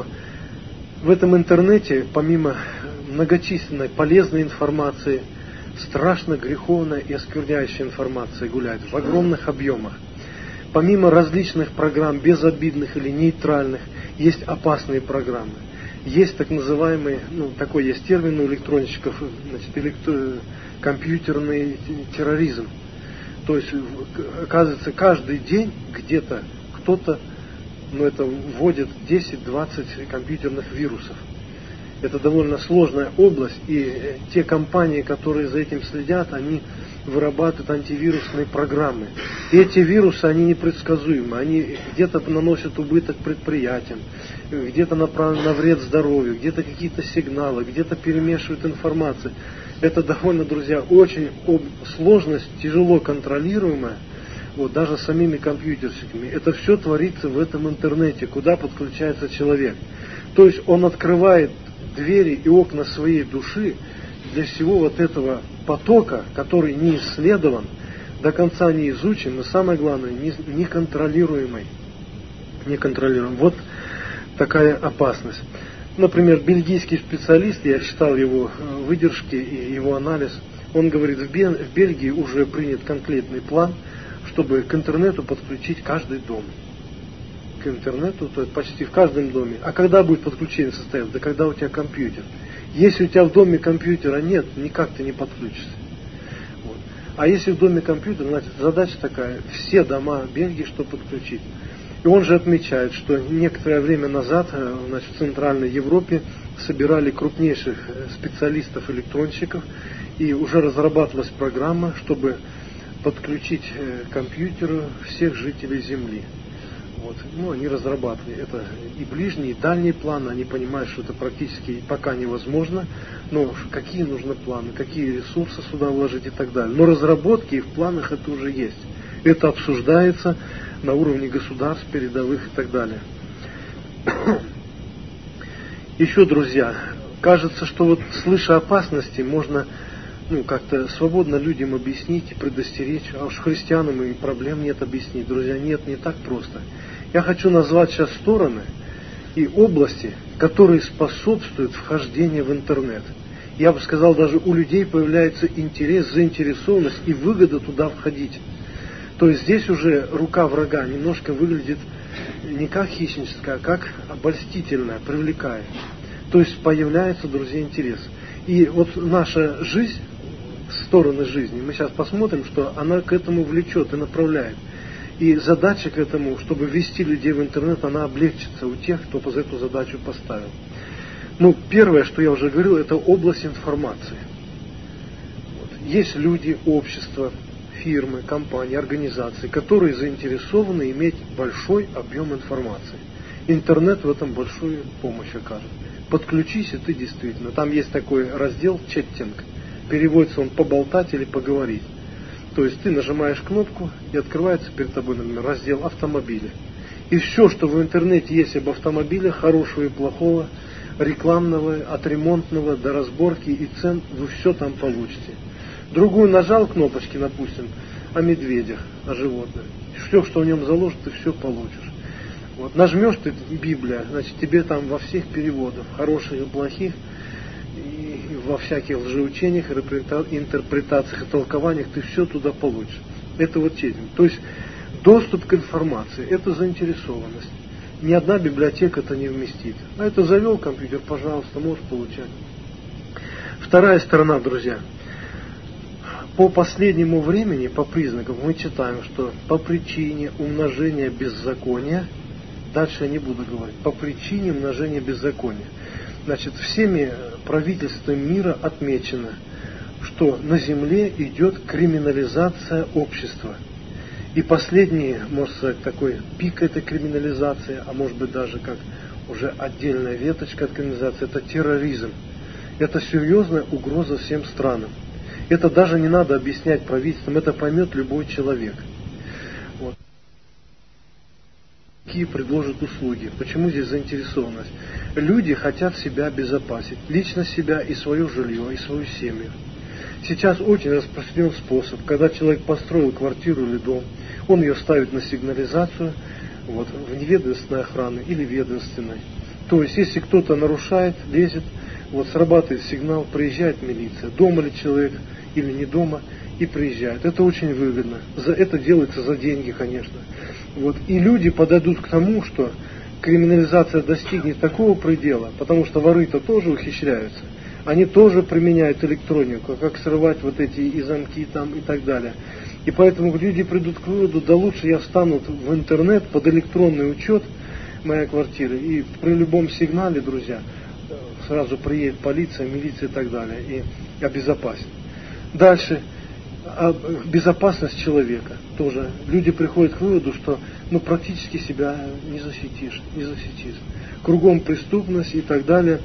Speaker 1: в этом интернете, помимо многочисленной полезной информации, страшно греховная и оскверняющая информация гуляет в огромных объемах. Помимо различных программ, безобидных или нейтральных, есть опасные программы. Есть так называемый, ну такой есть термин у электронщиков, значит, электро... компьютерный терроризм. То есть, оказывается, каждый день где-то кто-то, ну это вводит десять-двадцать компьютерных вирусов. Это довольно сложная область, и те компании, которые за этим следят, они вырабатывают антивирусные программы. И эти вирусы, они непредсказуемы, они где-то наносят убыток предприятиям, где-то направлены на вред здоровью, где-то какие-то сигналы, где-то перемешивают информацию. Это довольно, друзья, очень сложность, тяжело контролируемая, вот, даже самими компьютерщиками. Это все творится в этом интернете, куда подключается человек. То есть он открывает двери и окна своей души для всего вот этого потока, который не исследован, до конца не изучен, но самое главное, не, неконтролируемый. Неконтролируемый. Вот такая опасность. Например, бельгийский специалист, я читал его выдержки и его анализ, он говорит, в, Бел, в Бельгии уже принят конкретный план, чтобы к интернету подключить каждый дом. К интернету, то есть почти в каждом доме. А когда будет подключение состояться? Да когда у тебя компьютер. Если у тебя в доме компьютера нет, никак ты не подключишься. Вот. А если в доме компьютер, значит задача такая, все дома Бельгии, что подключить. И он же отмечает, что некоторое время назад, значит, в Центральной Европе собирали крупнейших специалистов, электронщиков, и уже разрабатывалась программа, чтобы подключить к компьютеру всех жителей Земли. Вот. Ну, они разрабатывали это и ближние, и дальние планы, они понимают, что это практически пока невозможно, но какие нужны планы, какие ресурсы сюда вложить и так далее. Но разработки и в планах это уже есть. Это обсуждается на уровне государств, передовых и так далее. Еще, друзья, кажется, что вот слыша опасности, можно ну, как-то свободно людям объяснить и предостеречь, а уж христианам и проблем нет объяснить. Друзья, нет, не так просто. Я хочу назвать сейчас стороны и области, которые способствуют вхождению в интернет. Я бы сказал, даже у людей появляется интерес, заинтересованность и выгода туда входить. То есть здесь уже рука врага немножко выглядит не как хищническая, а как обольстительная, привлекает. То есть появляется, друзья, интерес. И вот наша жизнь, стороны жизни, мы сейчас посмотрим, что она к этому влечет и направляет. И задача к этому, чтобы ввести людей в интернет, она облегчится у тех, кто за эту задачу поставил. Ну, первое, что я уже говорил, это область информации. Вот. Есть люди, общества, фирмы, компании, организации, которые заинтересованы иметь большой объем информации. Интернет в этом большую помощь окажет. Подключись, и ты действительно. Там есть такой раздел чаттинг. Переводится он поболтать или поговорить. То есть ты нажимаешь кнопку, и открывается перед тобой, например, раздел автомобиля. И все, что в интернете есть об автомобилях, хорошего и плохого, рекламного, от ремонтного до разборки и цен, вы все там получите. Другую нажал кнопочки, допустим, о медведях, о животных. Все, что в нем заложено, ты все получишь. Вот. Нажмешь ты Библия, значит, тебе там во всех переводах, хороших и плохих, и во всяких лжеучениях, интерпретациях и толкованиях, ты все туда получишь. Это вот чтение. То есть доступ к информации, это заинтересованность. Ни одна библиотека это не вместит. А это завел компьютер, пожалуйста, можешь получать. Вторая сторона, друзья. По последнему времени, по признакам, мы читаем, что по причине умножения беззакония, дальше я не буду говорить, по причине умножения беззакония. Значит, всеми правительствами мира отмечено, что на земле идет криминализация общества. И последний, можно сказать, такой пик этой криминализации, а может быть даже как уже отдельная веточка от криминализации, это терроризм. Это серьезная угроза всем странам. Это даже не надо объяснять правительствам, это поймет любой человек. Вот. Какие предложат услуги? Почему здесь заинтересованность? Люди хотят себя обезопасить, лично себя и свое жилье, и свою семью. Сейчас очень распространен способ, когда человек построил квартиру или дом, он ее ставит на сигнализацию, вот, в неведомственной охраны или ведомственной. То есть, если кто-то нарушает, лезет, вот срабатывает сигнал, приезжает милиция, дома ли человек или не дома, и приезжает. Это очень выгодно. За, это делается за деньги, конечно. Вот. И люди подойдут к тому, что криминализация достигнет такого предела, потому что воры-то тоже ухищряются. Они тоже применяют электронику, как срывать вот эти и замки там и так далее. И поэтому люди придут к выводу, да лучше я встану в интернет под электронный учет моей квартиры, и при любом сигнале, друзья, сразу приедет полиция, милиция и так далее, и обезопасит. Дальше, безопасность человека тоже. Люди приходят к выводу, что ну, практически себя не защитишь, не защитишь. Кругом преступность и так далее.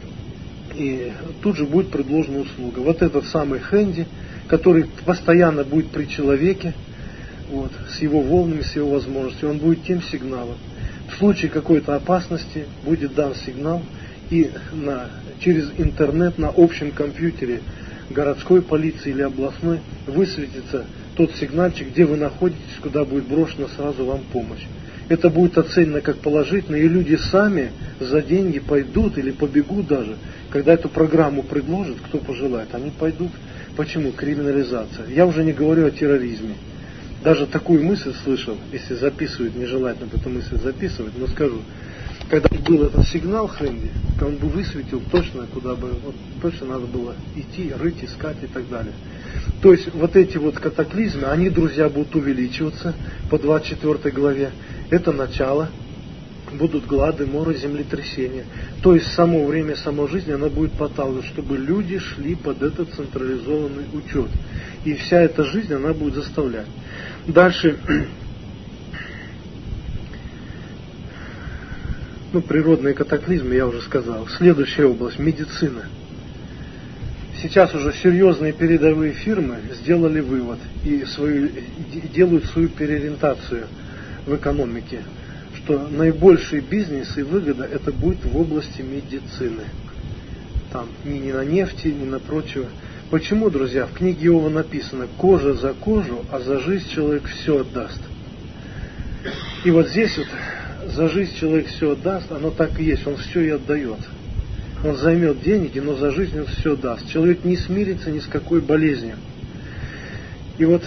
Speaker 1: И тут же будет предложена услуга. Вот этот самый хэнди, который постоянно будет при человеке, вот, с его волнами, с его возможностью, он будет тем сигналом. В случае какой-то опасности будет дан сигнал, и на, через интернет на общем компьютере городской полиции или областной высветится тот сигнальчик, где вы находитесь, куда будет брошена сразу вам помощь. Это будет оценено как положительно, и люди сами за деньги пойдут или побегут даже, когда эту программу предложат, кто пожелает, они пойдут. Почему? Криминализация. Я уже не говорю о терроризме. Даже такую мысль слышал, если записывают, нежелательно эту мысль записывать, но скажу, когда был этот сигнал хэнди, он бы высветил точно, куда бы, вот, точно надо было идти, рыть, искать и так далее. То есть вот эти вот катаклизмы, они, друзья, будут увеличиваться по двадцать четвёртой главе. Это начало. Будут глады, моры, землетрясения. То есть само время, само жизнь, она будет подталкивать, чтобы люди шли под этот централизованный учет. И вся эта жизнь, она будет заставлять. Дальше, ну, природные катаклизмы, я уже сказал. Следующая область, медицина. Сейчас уже серьезные передовые фирмы сделали вывод и свою, делают свою переориентацию в экономике, что наибольший бизнес и выгода это будет в области медицины. Там ни, ни на нефти, ни на прочего. Почему, друзья, в книге Иова написано: кожа за кожу, а за жизнь человек все отдаст. И вот здесь вот за жизнь человек все отдаст, оно так и есть, он все и отдает. Он займет деньги, но за жизнь он все даст. Человек не смирится ни с какой болезнью. И вот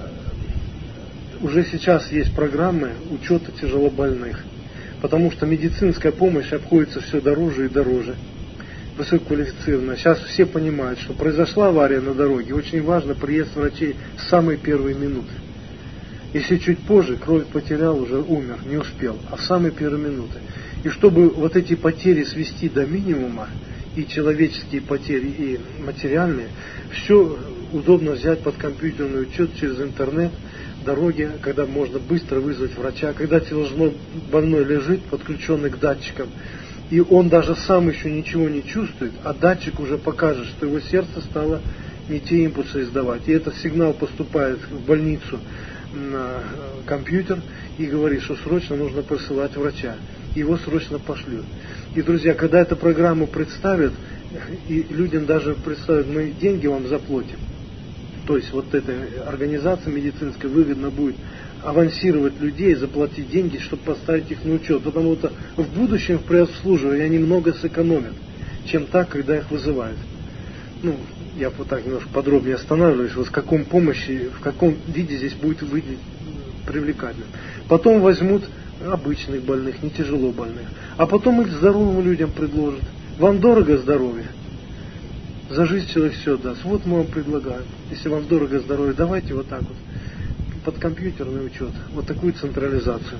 Speaker 1: уже сейчас есть программы учета тяжелобольных, потому что медицинская помощь обходится все дороже и дороже, высококвалифицированная. Сейчас все понимают, что произошла авария на дороге, очень важно приезд врачей с самой первой минуты. Если чуть позже, кровь потерял, уже умер, не успел, а в самые первые минуты. И чтобы вот эти потери свести до минимума, и человеческие потери, и материальные, все удобно взять под компьютерный учет через интернет, дороги, когда можно быстро вызвать врача, когда тяжело больной лежит, подключенный к датчикам, и он даже сам еще ничего не чувствует, а датчик уже покажет, что его сердце стало не те импульсы издавать. И этот сигнал поступает в больницу на компьютер и говорит, что срочно нужно посылать врача. Его срочно пошлют. И, друзья, когда эту программу представят, и людям даже представят, мы деньги вам заплатим. То есть вот этой организации медицинской выгодно будет авансировать людей, заплатить деньги, чтобы поставить их на учет. Потому что в будущем при обслуживании они много сэкономят, чем так, когда их вызывают. Ну, я вот так немножко подробнее останавливаюсь, вот в каком помощи, в каком виде здесь будет выглядеть привлекательно. Потом возьмут обычных больных, не тяжело больных. А потом их здоровым людям предложат. Вам дорого здоровье? За жизнь человек все даст. Вот мы вам предлагаем. Если вам дорого здоровье, давайте вот так вот. Под компьютерный учет. Вот такую централизацию.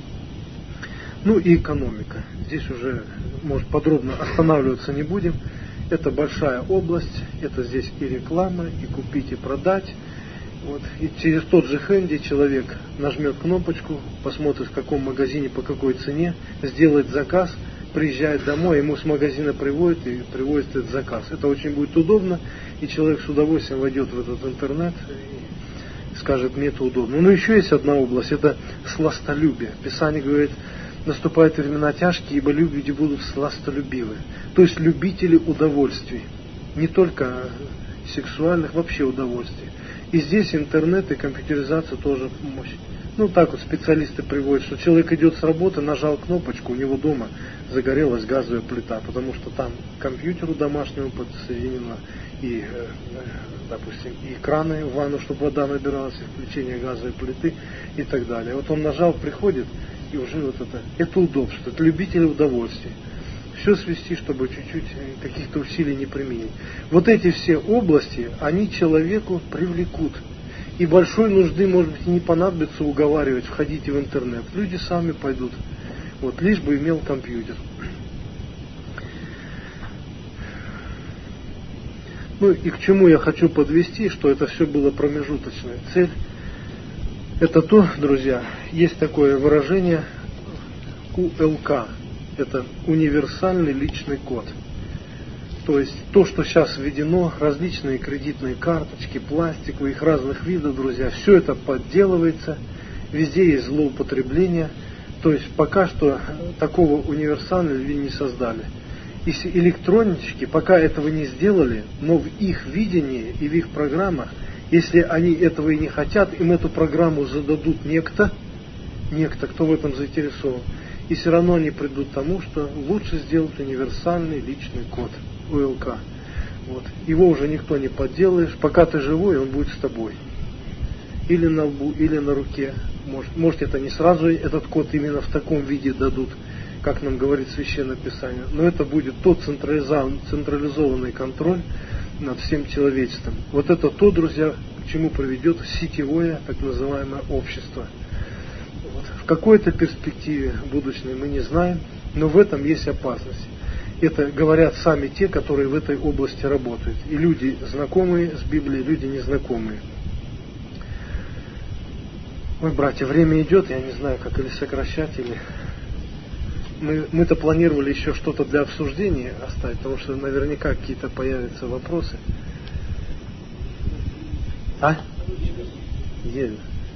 Speaker 1: Ну и экономика. Здесь уже, может, подробно останавливаться не будем. Это большая область. Это здесь и реклама, и купить, и продать. Вот. И через тот же хэнди человек нажмет кнопочку, посмотрит в каком магазине, по какой цене, сделает заказ, приезжает домой, ему с магазина приводят и привозит этот заказ. Это очень будет удобно, и человек с удовольствием войдет в этот интернет и скажет, мне это удобно. Но еще есть одна область, это сластолюбие. Писание говорит, наступают времена тяжкие, ибо люди будут сластолюбивы. То есть любители удовольствий, не только сексуальных, вообще удовольствий. И здесь интернет и компьютеризация тоже помощь. Ну так вот специалисты приводят, что человек идет с работы, нажал кнопочку, у него дома загорелась газовая плита, потому что там к компьютеру домашнему подсоединено и, допустим, и краны в ванну, чтобы вода набиралась, и включение газовой плиты и так далее. Вот он нажал, приходит, и уже вот это, это удобство, это любители удовольствий. Все свести, чтобы чуть-чуть каких-то усилий не применить. Вот эти все области, они человеку привлекут. И большой нужды, может быть, не понадобится уговаривать, входите в интернет. Люди сами пойдут. Вот, лишь бы имел компьютер. Ну и к чему я хочу подвести, что это все было промежуточная цель. Это то, друзья, есть такое выражение у эл ка. Это универсальный личный код. То есть то, что сейчас введено, различные кредитные карточки, пластиковые, их разных видов, друзья, все это подделывается, везде есть злоупотребление. То есть пока что такого универсального не создали. И электронщики пока этого не сделали, но в их видении и в их программах, если они этого и не хотят, им эту программу зададут некто, некто, кто в этом заинтересован. И все равно они придут к тому, что лучше сделать универсальный личный код у эл ка. Вот. Его уже никто не подделаешь. Пока ты живой, он будет с тобой. Или на лбу, или на руке. Может, может это не сразу этот код именно в таком виде дадут, как нам говорит Священное Писание. Но это будет тот централизованный контроль над всем человечеством. Вот это то, друзья, к чему приведет сетевое, так называемое, общество. В какой-то перспективе будущей мы не знаем, но в этом есть опасность. Это говорят сами те, которые в этой области работают. И люди знакомые с Библией, люди незнакомые. Ой, братья, время идет, я не знаю, как или сокращать, или... Мы, мы-то планировали еще что-то для обсуждения оставить, потому что наверняка какие-то появятся вопросы. А? Есть.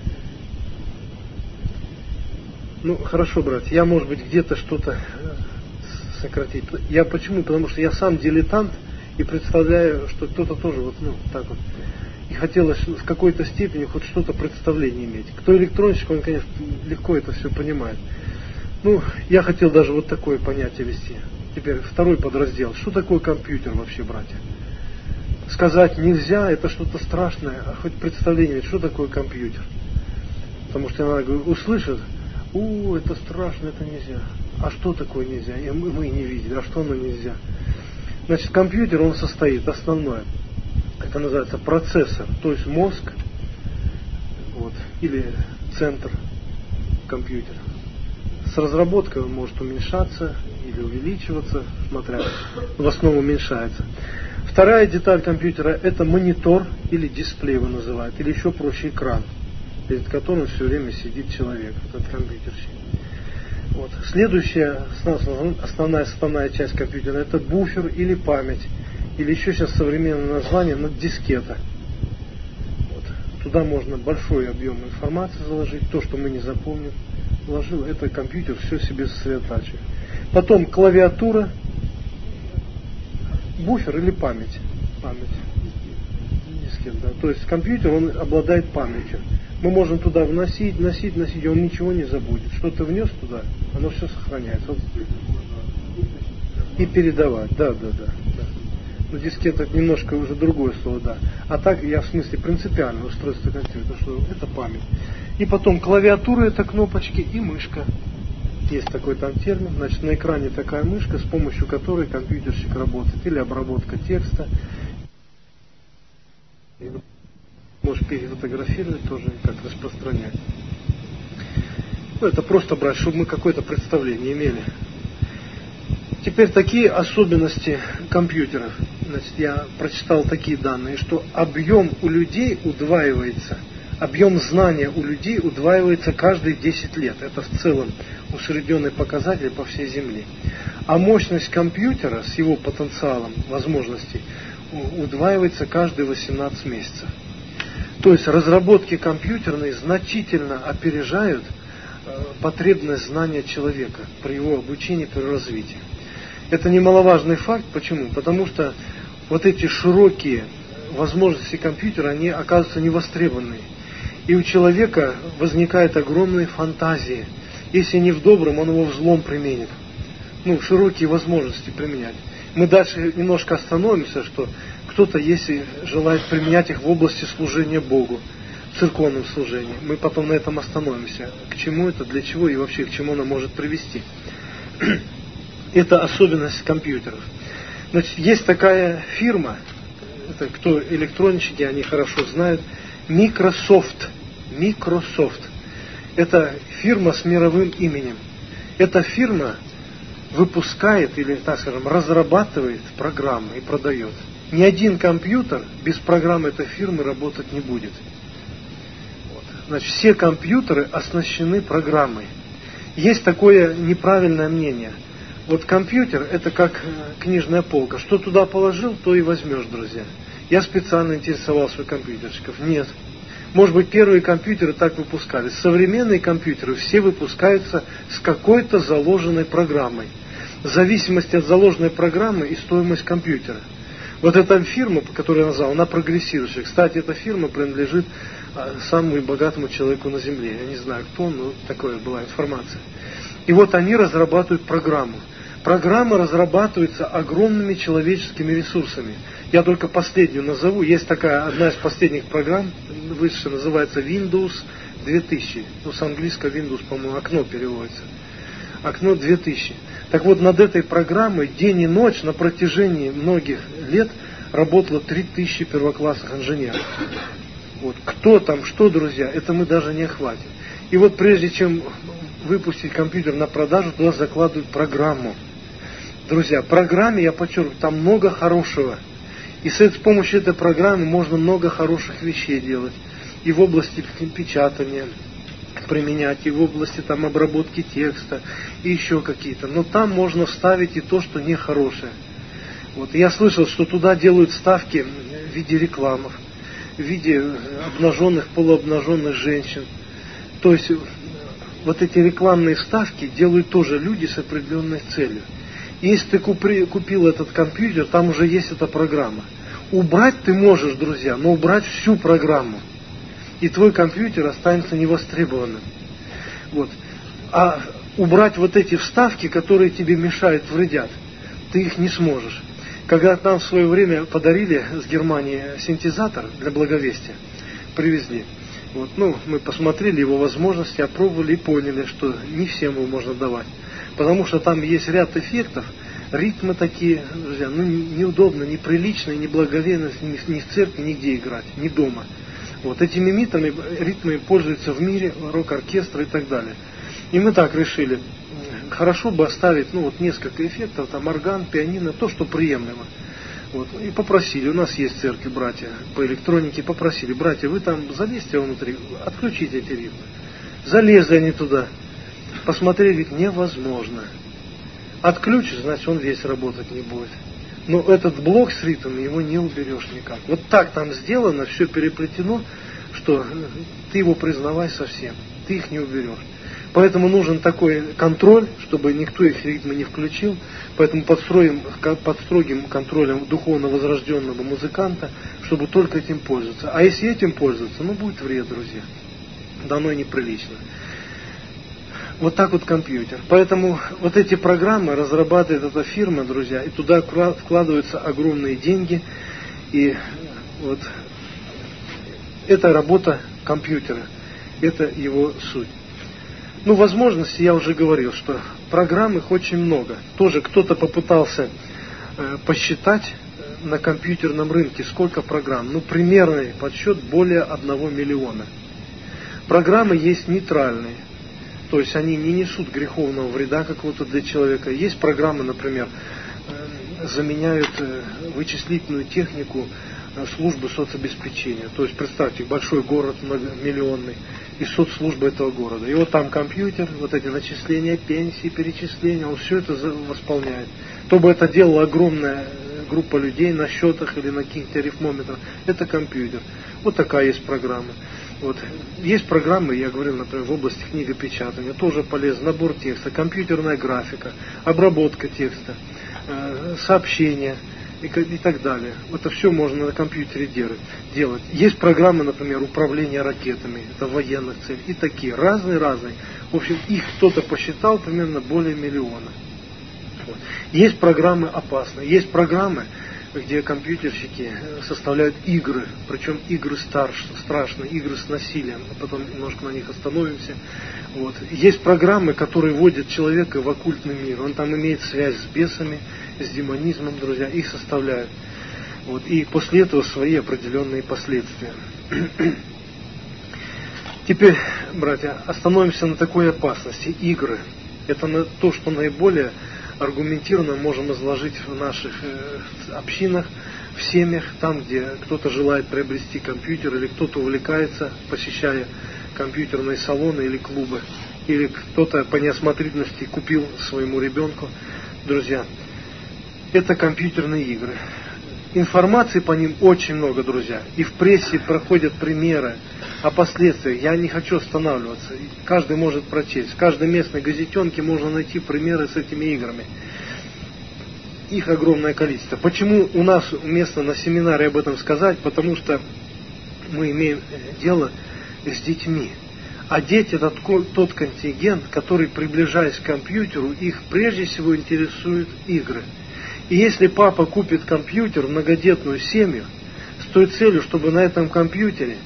Speaker 1: Ну, хорошо, братья, я, может быть, где-то что-то сократить. Я почему? Потому что я сам дилетант и представляю, что кто-то тоже вот, ну, так вот. И хотелось в какой-то степени хоть что-то представление иметь. Кто электронщик, он, конечно, легко это все понимает. Ну, я хотел даже вот такое понятие вести. Теперь второй подраздел. Что такое компьютер вообще, братья? Сказать нельзя, это что-то страшное, а хоть представление, что такое компьютер. Потому что иногда услышат, у, это страшно, это нельзя. А что такое нельзя? И мы, мы не видели, а что оно нельзя? Значит, компьютер, он состоит, основное, это называется процессор, то есть мозг, вот, или центр компьютера. С разработкой он может уменьшаться или увеличиваться, смотря, в основном уменьшается. Вторая деталь компьютера – это монитор или дисплей его называют, или еще проще экран, перед которым все время сидит человек, этот компьютерщик. Вот. Следующая, основная основная часть компьютера – это буфер или память, или еще сейчас современное название – дискета. Вот. Туда можно большой объем информации заложить, то, что мы не запомним. Вложил, это компьютер все себе сосредотачивает. Потом клавиатура, буфер или память. Память. Дискет, да. То есть компьютер, он обладает памятью. Мы можем туда вносить, вносить, вносить, и он ничего не забудет. Что ты внес туда, оно все сохраняется. Вот. И передавать, да, да, да. да. Но дискет это немножко уже другое слово, да. А так я в смысле принципиально устройство компьютера, что это память. И потом клавиатура, это кнопочки, и мышка. Есть такой там термин. Значит, на экране такая мышка, с помощью которой компьютерщик работает. Или обработка текста. Можешь перефотографировать тоже, как распространять. Ну, это просто брать, чтобы мы какое-то представление имели. Теперь такие особенности компьютеров. Значит, я прочитал такие данные, что объем у людей удваивается. Объем знания у людей удваивается каждые десять лет. Это в целом усредненный показатель по всей Земле. А мощность компьютера с его потенциалом возможностей удваивается каждые восемнадцать месяцев. То есть разработки компьютерные значительно опережают потребность знания человека при его обучении, при развитии. Это немаловажный факт. Почему? Потому что вот эти широкие возможности компьютера, они оказываются невостребованными. И у человека возникают огромные фантазии. Если не в добром, он его в злом применит. Ну, широкие возможности применять. Мы дальше немножко остановимся, что кто-то, если желает применять их в области служения Богу, в церковном служении, мы потом на этом остановимся. К чему это, для чего и вообще к чему оно может привести. Это особенность компьютеров. Значит, есть такая фирма, это кто электронщики, они хорошо знают, Microsoft. Microsoft. Это фирма с мировым именем. Эта фирма выпускает, или, так скажем, разрабатывает программы и продает. Ни один компьютер без программы этой фирмы работать не будет. Вот. Значит, все компьютеры оснащены программой. Есть такое неправильное мнение. Вот компьютер это как книжная полка. Что туда положил, то и возьмешь, друзья. Я специально интересовался у компьютерщиков. Нет. Может быть, первые компьютеры так выпускались. Современные компьютеры все выпускаются с какой-то заложенной программой. В зависимости от заложенной программы и стоимость компьютера. Вот эта фирма, которую я назвал, она прогрессирующая. Кстати, эта фирма принадлежит самому богатому человеку на Земле. Я не знаю кто, но такая была информация. И вот они разрабатывают программу. Программа разрабатывается огромными человеческими ресурсами. Я только последнюю назову. Есть такая, одна из последних программ, высшая, называется Windows две тысячи. Ну, с английского Windows, по-моему, окно переводится. Окно две тысячи. Так вот, над этой программой день и ночь на протяжении многих лет работало три тысячи первоклассных инженеров. Вот. Кто там, что, друзья, это мы даже не охватим. И вот прежде чем выпустить компьютер на продажу, туда закладывают программу. Друзья, в программе, я подчеркиваю, там много хорошего. И с помощью этой программы можно много хороших вещей делать. И в области печатания применять, и в области там обработки текста, и еще какие-то. Но там можно вставить и то, что нехорошее. Вот. Я слышал, что туда делают вставки в виде рекламы, в виде обнаженных, полуобнаженных женщин. То есть вот эти рекламные вставки делают тоже люди с определенной целью. И если ты купи, купил этот компьютер, там уже есть эта программа. Убрать ты можешь, друзья, но убрать всю программу. И твой компьютер останется невостребованным. Вот. А убрать вот эти вставки, которые тебе мешают, вредят, ты их не сможешь. Когда нам в свое время подарили с Германии синтезатор для благовестия, привезли. Вот, ну, мы посмотрели его возможности, опробовали и поняли, что не всем его можно давать. Потому что там есть ряд эффектов, ритмы такие, друзья, ну, неудобно, неприлично, неблаговейно ни, ни в церкви, нигде играть, ни дома. Вот этими ритмами, ритмами пользуются в мире, рок-оркестры и так далее. И мы так решили, хорошо бы оставить, ну, вот несколько эффектов, там, орган, пианино, то, что приемлемо. Вот. И попросили, у нас есть в церкви братья по электронике, попросили, братья, вы там залезьте внутри, отключите эти ритмы. Залезли они туда, посмотрели, говорит, невозможно. Отключишь, значит, он весь работать не будет. Но этот блок с ритмами, его не уберешь никак. Вот так там сделано, все переплетено, что ты его признавай совсем, ты их не уберешь. Поэтому нужен такой контроль, чтобы никто их ритмы не включил. Поэтому под строгим, под строгим контролем духовно возрожденного музыканта, чтобы только этим пользоваться. А если этим пользоваться, ну будет вред, друзья. Дано и неприлично. Вот так вот компьютер. Поэтому вот эти программы разрабатывает эта фирма, друзья, и туда вкладываются огромные деньги. И вот это работа компьютера. Это его суть. Ну, возможности, я уже говорил, что программ их очень много. Тоже кто-то попытался э, посчитать на компьютерном рынке, сколько программ. Ну, примерный подсчет более одного миллиона. Программы есть нейтральные. То есть они не несут греховного вреда какого-то для человека. Есть программы, например, э, заменяют э, вычислительную технику э, службы соцобеспечения. То есть представьте, большой город многомиллионный и соцслужба этого города. И вот там компьютер, вот эти начисления, пенсии, перечисления, он все это восполняет. То бы это делала огромная группа людей на счетах или на каких-то арифмометрах, это компьютер. Вот такая есть программа. Вот. Есть программы, я говорил, например, в области книгопечатания, тоже полезно, набор текста, компьютерная графика, обработка текста, э, сообщения и, и так далее. Это все можно на компьютере делать. Есть программы, например, управления ракетами, это военных целей, и такие, разные-разные. В общем, их кто-то посчитал примерно более миллиона. Вот. Есть программы опасные, есть программы, где компьютерщики составляют игры, причем игры старш, страшные, игры с насилием, а потом немножко на них остановимся. Вот. Есть программы, которые вводят человека в оккультный мир, он там имеет связь с бесами, с демонизмом, друзья, их составляют. Вот. И после этого свои определенные последствия. Теперь, братья, остановимся на такой опасности. Игры. Это на то, что наиболее аргументированно можем изложить в наших э, общинах, в семьях, там, где кто-то желает приобрести компьютер, или кто-то увлекается, посещая компьютерные салоны или клубы, или кто-то по неосмотрительности купил своему ребенку. Друзья, это компьютерные игры. Информации по ним очень много, друзья. И в прессе проходят примеры о последствиях. Я не хочу останавливаться. Каждый может прочесть. В каждой местной газетенке можно найти примеры с этими играми. Их огромное количество. Почему у нас уместно на семинаре об этом сказать? Потому что мы имеем дело с детьми. А дети — это тот контингент, который, приближаясь к компьютеру, их прежде всего интересуют игры. И если папа купит компьютер в многодетную семью с той целью, чтобы на этом компьютере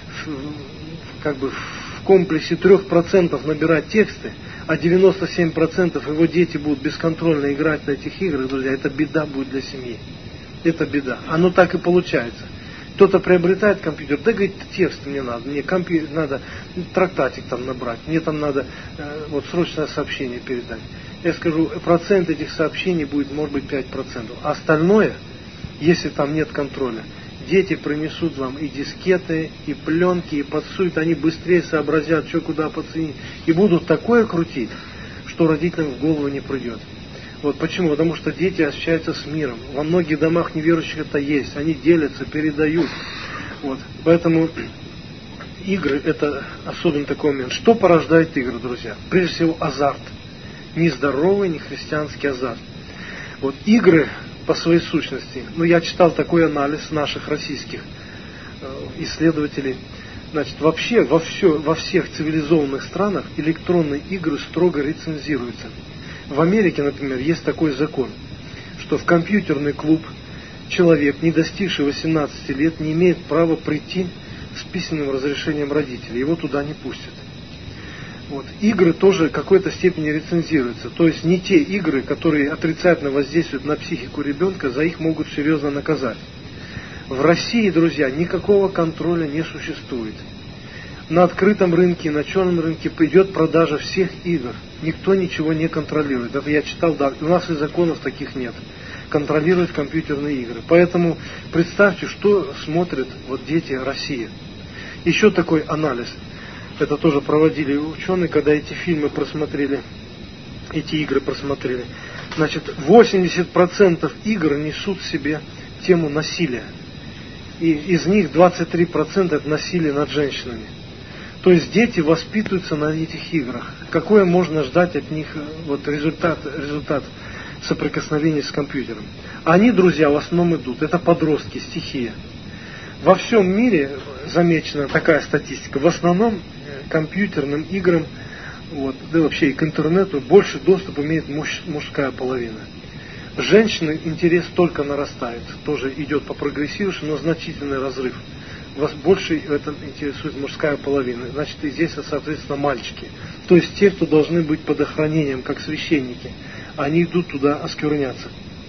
Speaker 1: как бы в комплексе трех процентов набирать тексты, а девяносто семь процентов его дети будут бесконтрольно играть на этих играх, друзья, это беда будет для семьи. Это беда. Оно так и получается. Кто-то приобретает компьютер, да, говорит, текст мне надо, мне компьютер надо, трактатик там набрать, мне там надо э, вот срочное сообщение передать. Я скажу, процент этих сообщений будет, может быть, пять процентов. А остальное, если там нет контроля, дети принесут вам и дискеты, и пленки, и подсуют, они быстрее сообразят, что куда подсоединить, и будут такое крутить, что родителям в голову не придет. Вот почему? Потому что дети общаются с миром. Во многих домах неверующих это есть. Они делятся, передают. Вот. Поэтому игры — это особенно такой момент. Что порождает игры, друзья? Прежде всего азарт. Нездоровый, не христианский азарт. Вот игры по своей сущности. Ну, я читал такой анализ наших российских э, исследователей. Значит, вообще во, все, во всех цивилизованных странах электронные игры строго рецензируются. В Америке, например, есть такой закон, что в компьютерный клуб человек, не достигший восемнадцати лет, не имеет права прийти с письменным разрешением родителей. Его туда не пустят. Вот. Игры тоже в какой-то степени рецензируются. То есть не те игры, которые отрицательно воздействуют на психику ребенка, за их могут серьезно наказать. В России, друзья, никакого контроля не существует. На открытом рынке, на черном рынке идет продажа всех игр. Никто ничего не контролирует. Это я читал, да, у нас и законов таких нет. Контролировать компьютерные игры. Поэтому представьте, что смотрят вот дети России. Еще такой анализ. Это тоже проводили ученые, когда эти фильмы просмотрели, эти игры просмотрели. Значит, восемьдесят процентов игр несут в себе тему насилия. и из них двадцать три процента это насилие над женщинами. То есть дети воспитываются на этих играх. Какое можно ждать от них вот, результат, результат соприкосновения с компьютером? Они, друзья, в основном идут. Это подростки, стихия. Во всем мире замечена такая статистика. В основном компьютерным играм, вот, да и вообще и к интернету больше доступ имеет муж, мужская половина. Женщины интерес только нарастает. Тоже идет по прогрессирующему, но значительный разрыв. Вас больше в этом интересует мужская половина. Значит, и здесь, соответственно, мальчики. То есть те, кто должны быть под охранением, как священники. Они идут туда оскверняться.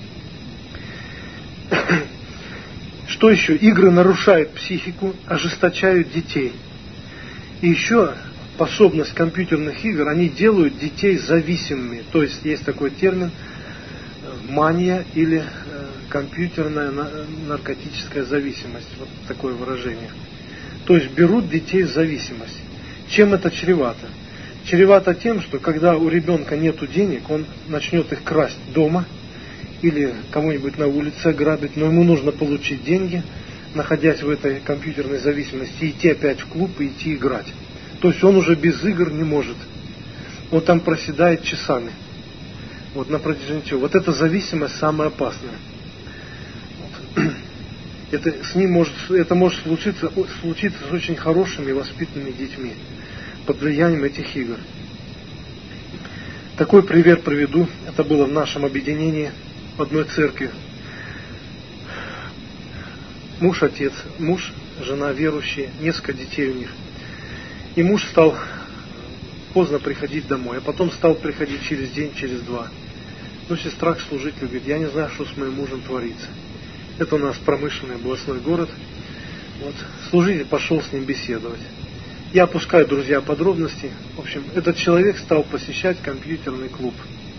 Speaker 1: Что еще? Игры нарушают психику, ожесточают детей. И еще способность компьютерных игр, они делают детей зависимыми. То есть есть такой термин мания или компьютерная наркотическая зависимость. Вот такое выражение. То есть берут детей в зависимость. Чем это чревато? Чревато тем, что когда у ребенка нет денег, он начнет их красть дома или кому-нибудь на улице ограбить, но ему нужно получить деньги, находясь в этой компьютерной зависимости, идти опять в клуб и идти играть. То есть он уже без игр не может. Он там проседает часами. Вот на протяжении чего. Вот эта зависимость самая опасная. Это, с ним может, это может случиться, случиться с очень хорошими воспитанными детьми под влиянием этих игр. Такой пример приведу. Это было в нашем объединении в одной церкви. Муж, отец, муж, жена верующие, несколько детей у них. И муж стал поздно приходить домой, а потом стал приходить через день, через два. Ну, сестра к служителю говорит: я не знаю, что с моим мужем творится. Это у нас промышленный областной город. Вот. Служитель пошел с ним беседовать. Я опускаю, друзья, подробности. В общем, этот человек стал посещать компьютерный клуб,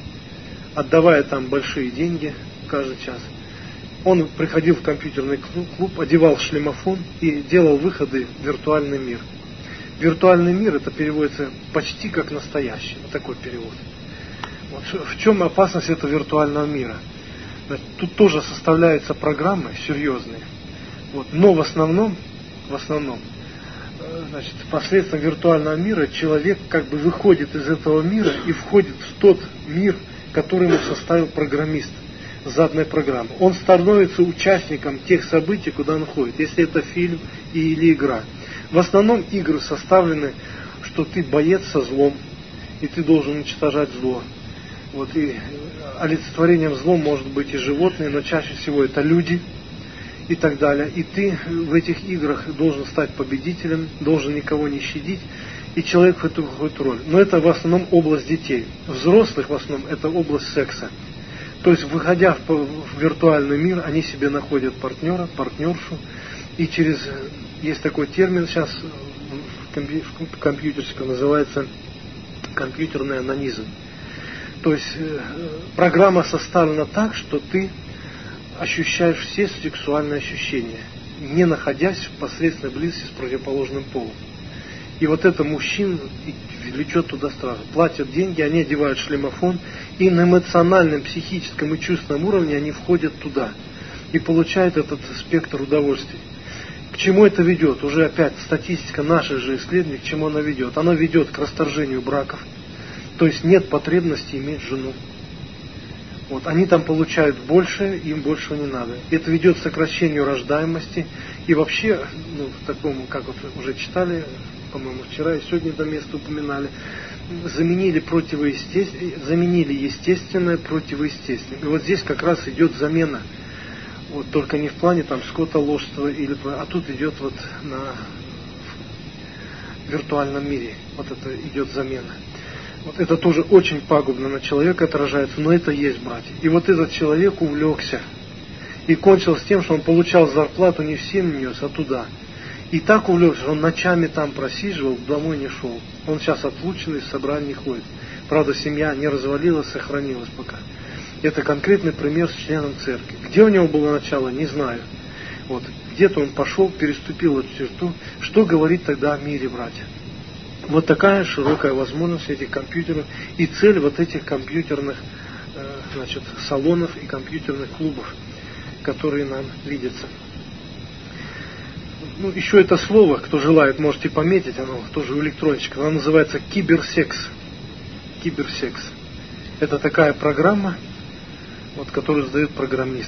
Speaker 1: отдавая там большие деньги каждый час. Он приходил в компьютерный клуб, одевал шлемофон и делал выходы в виртуальный мир. Виртуальный мир, это переводится почти как настоящий. Вот такой перевод. Вот в чем опасность этого виртуального мира? Тут тоже составляются программы серьезные, вот, но в основном, в основном, значит, посредством виртуального мира человек как бы выходит из этого мира и входит в тот мир, который ему составил программист заданной программы. Он становится участником тех событий, куда он ходит, если это фильм или игра. В основном игры составлены, что ты боец со злом, и ты должен уничтожать зло. Вот, и олицетворением злом может быть и животные, но чаще всего это люди и так далее. И ты в этих играх должен стать победителем, должен никого не щадить, и человек в эту входит роль. Но это в основном область детей. Взрослых в основном это область секса. То есть, выходя в, в виртуальный мир, они себе находят партнера, партнершу, и через, есть такой термин сейчас в, компью, в компьютерском, называется компьютерный анонизм. То есть э, программа составлена так, что ты ощущаешь все сексуальные ощущения, не находясь в посредственной близости с противоположным полом. И вот это мужчин влечет туда сразу. Платят деньги, они одевают шлемофон, и на эмоциональном, психическом и чувственном уровне они входят туда и получают этот спектр удовольствий. К чему это ведет? Уже опять статистика наших же исследований, к чему она ведет? Она ведет к расторжению браков. То есть нет потребности иметь жену. Вот, они там получают больше, им больше не надо. Это ведет к сокращению рождаемости. И вообще, ну, такому, как вот уже читали, по-моему, вчера и сегодня это место упоминали, заменили, противоестествен... заменили естественное противоестественным. И вот здесь как раз идет замена. Вот, только не в плане там скотоложства, или, а тут идет вот на виртуальном мире. Вот это идет замена. Вот это тоже очень пагубно на человека отражается, но это есть, братья. И вот этот человек увлекся. И кончилось тем, что он получал зарплату не в семь нес, а туда. И так увлекся, что он ночами там просиживал, домой не шел. Он сейчас отлученный, в собрание не ходит. Правда, семья не развалилась, сохранилась пока. Это конкретный пример с членом церкви. Где у него было начало, не знаю. Вот. Где-то он пошел, переступил эту черту. Что говорит тогда о мире, братья? Вот такая широкая возможность этих компьютеров и цель вот этих компьютерных э, значит, салонов и компьютерных клубов, которые нам видятся. Ну, еще это слово, кто желает, можете пометить, оно тоже у электронщиков, оно называется киберсекс. Киберсекс. Это такая программа, вот, которую сдает программист.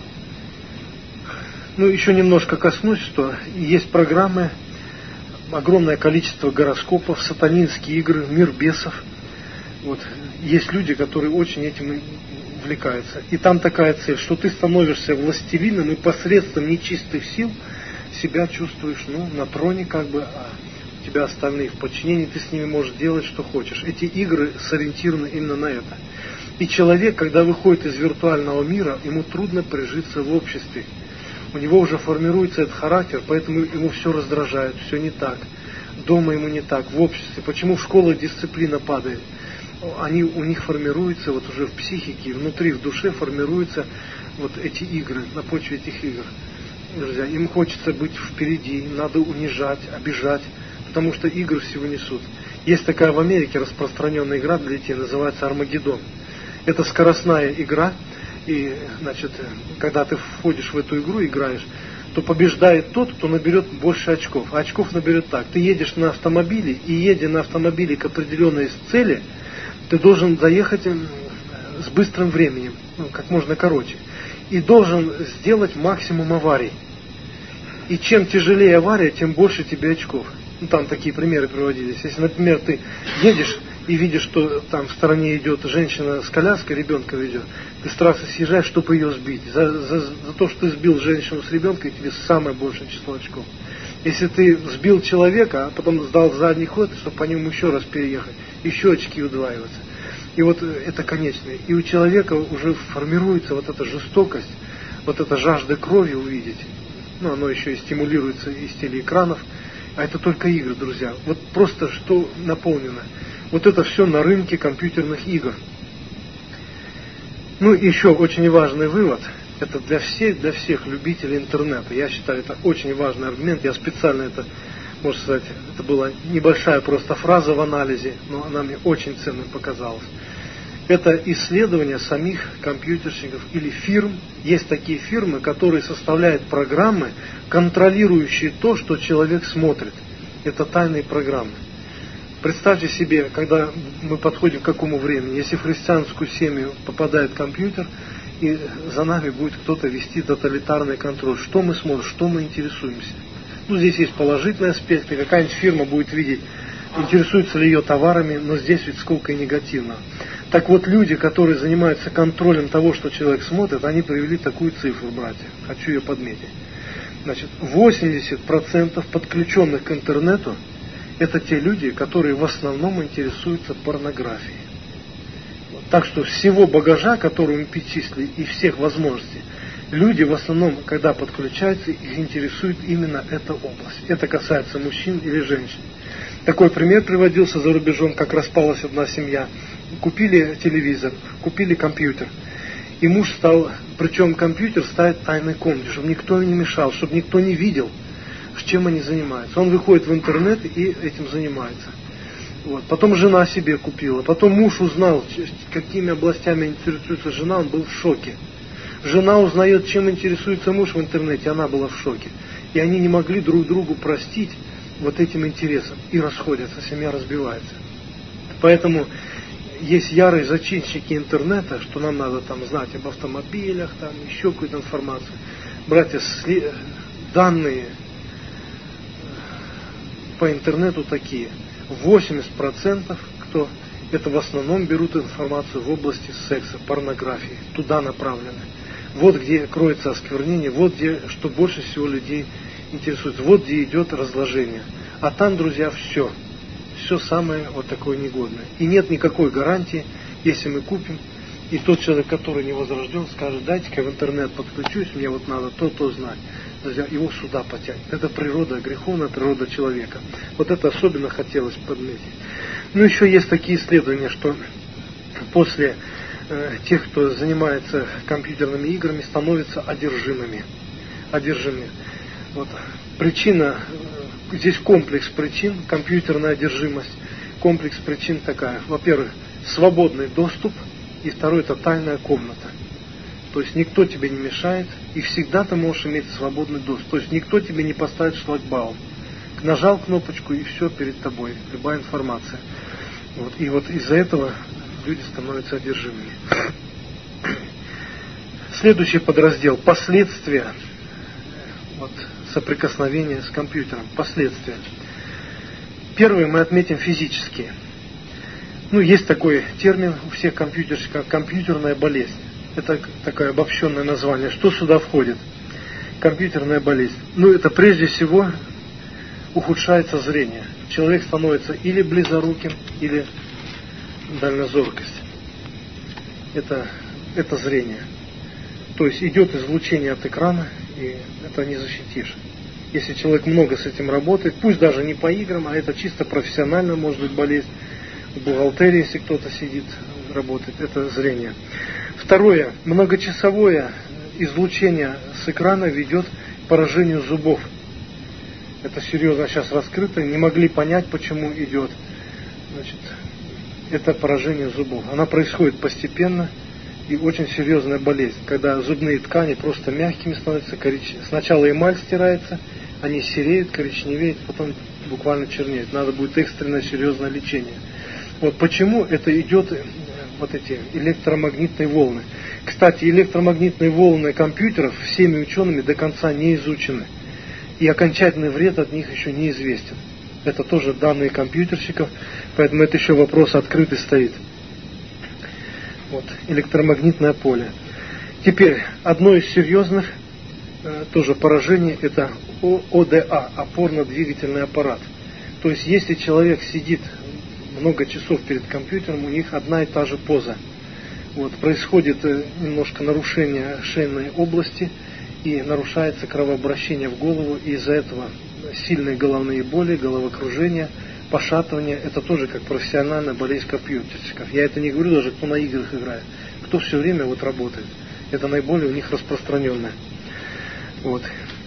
Speaker 1: Ну, еще немножко коснусь, что есть программы, огромное количество гороскопов, сатанинские игры, мир бесов. Вот. Есть люди, которые очень этим увлекаются. И там такая цель, что ты становишься властелином и посредством нечистых сил себя чувствуешь, ну, на троне как бы, а у тебя остальные в подчинении, ты с ними можешь делать, что хочешь. Эти игры сориентированы именно на это. И человек, когда выходит из виртуального мира, ему трудно прижиться в обществе. У него уже формируется этот характер, поэтому ему все раздражает, все не так. Дома ему не так, в обществе. Почему в школах дисциплина падает? Они, у них формируются, вот уже в психике, внутри, в душе формируются вот эти игры, на почве этих игр. Друзья, им хочется быть впереди, им надо унижать, обижать, потому что игры всего несут. Есть такая в Америке распространенная игра для детей, называется Армагеддон. Это скоростная игра, и, значит, когда ты входишь в эту игру, играешь, то побеждает тот, кто наберет больше очков. А очков наберет так. Ты едешь на автомобиле, и едя на автомобиле к определенной цели, ты должен доехать с быстрым временем, ну, как можно короче. И должен сделать максимум аварий. И чем тяжелее авария, тем больше тебе очков. Ну, там такие примеры приводились. Если, например, ты едешь и видишь, что там в стороне идет женщина с коляской, ребенка ведет, ты с трассы съезжаешь, чтобы ее сбить. За, за, за то, что ты сбил женщину с ребенком, тебе самое большее число очков. Если ты сбил человека, а потом сдал задний ход, чтобы по нему еще раз переехать, еще очки удваиваются. И вот это конечное. И у человека уже формируется вот эта жестокость, вот эта жажда крови увидеть. Ну, оно еще и стимулируется из телеэкранов. А это только игры, друзья. Вот просто что наполнено. Вот это все на рынке компьютерных игр. Ну, еще очень важный вывод. Это для всех, для всех любителей интернета. Я считаю, это очень важный аргумент. Я специально это, можно сказать, это была небольшая просто фраза в анализе, но она мне очень ценной показалась. Это исследование самих компьютерщиков или фирм. Есть такие фирмы, которые составляют программы, контролирующие то, что человек смотрит. Это тайные программы. Представьте себе, когда мы подходим к какому времени, если в христианскую семью попадает компьютер, и за нами будет кто-то вести тоталитарный контроль. Что мы смотрим, что мы интересуемся. Ну, здесь есть положительные аспекты, какая-нибудь фирма будет видеть, интересуется ли ее товарами, но здесь ведь сколько и негативного. Так вот, люди, которые занимаются контролем того, что человек смотрит, они привели такую цифру, братья. Хочу ее подметить. Значит, восемьдесят процентов подключенных к интернету это те люди, которые в основном интересуются порнографией. Так что всего багажа, который мы перечислили, и всех возможностей, люди в основном, когда подключаются, их интересует именно эта область. Это касается мужчин или женщин. Такой пример приводился за рубежом, как распалась одна семья. Купили телевизор, купили компьютер. И муж стал, причем компьютер ставит в тайной комнате, чтобы никто не мешал, чтобы никто не видел, с чем они занимаются. Он выходит в интернет и этим занимается. Вот. Потом жена себе купила. Потом муж узнал, какими областями интересуется жена, он был в шоке. Жена узнает, чем интересуется муж в интернете, она была в шоке. И они не могли друг другу простить вот этим интересом. И расходятся, семья разбивается. Поэтому есть ярые зачинщики интернета, что нам надо там знать об автомобилях, там еще какую-то информацию. Братья, данные по интернету такие. восемьдесят процентов, кто это в основном берут информацию в области секса, порнографии, туда направлены. Вот где кроется осквернение, вот где, что больше всего людей интересует, вот где идет разложение. А там, друзья, все. Все самое вот такое негодное. И нет никакой гарантии, если мы купим, и тот человек, который не возрожден, скажет, дайте-ка в интернет подключусь, мне вот надо то-то знать. Друзья, его сюда потянет. Это природа, греховная природа человека. Вот это особенно хотелось подметить. Ну, еще есть такие исследования, что после э, тех, кто занимается компьютерными играми, становятся одержимыми. Одержимыми. Вот. Причина, э, здесь комплекс причин, компьютерная одержимость. Комплекс причин такая. Во-первых, свободный доступ, и второе, это тайная комната. То есть никто тебе не мешает, и всегда ты можешь иметь свободный доступ. То есть никто тебе не поставит шлагбаум. Нажал кнопочку, и все перед тобой, любая информация. Вот. И вот из-за этого люди становятся одержимыми. Следующий подраздел – последствия вот, соприкосновения с компьютером. Последствия. Первые мы отметим физические. Ну, есть такой термин у всех компьютерщиков – компьютерная болезнь. Это такое обобщенное название. Что сюда входит? Компьютерная болезнь. Ну, это прежде всего ухудшается зрение. Человек становится или близоруким, или дальнозоркость. Это, это зрение. То есть идет излучение от экрана, и это не защитишь. Если человек много с этим работает, пусть даже не по играм, а это чисто профессионально может быть болезнь, в бухгалтерии, если кто-то сидит, работает, это зрение. Второе. Многочасовое излучение с экрана ведет к поражению зубов. Это серьезно сейчас раскрыто, не могли понять, почему идет. Значит, это поражение зубов. Она происходит постепенно и очень серьезная болезнь, когда зубные ткани просто мягкими становятся, корич... сначала эмаль стирается, они сереют, коричневеют, потом буквально чернеют. Надо будет экстренное серьезное лечение. Вот почему это идет, вот эти электромагнитные волны. Кстати, электромагнитные волны компьютеров всеми учеными до конца не изучены. И окончательный вред от них еще неизвестен. Это тоже данные компьютерщиков, поэтому это еще вопрос открытый стоит. Вот, электромагнитное поле. Теперь, одно из серьезных э, тоже поражений, это О Д А, опорно-двигательный аппарат. То есть, если человек сидит много часов перед компьютером, у них одна и та же поза. Вот, происходит э, немножко нарушение шейной области, и нарушается кровообращение в голову, и из-за этого сильные головные боли, головокружение, пошатывание. Это тоже как профессиональная болезнь компьютерщиков. Я это не говорю даже, кто на играх играет. Кто все время вот работает. Это наиболее у них распространенное. Вот.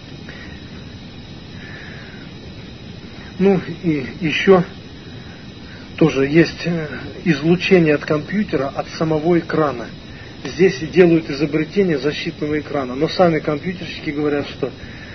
Speaker 1: Ну и еще тоже есть излучение от компьютера от самого экрана. Здесь делают изобретение защитного экрана, но сами компьютерщики говорят, что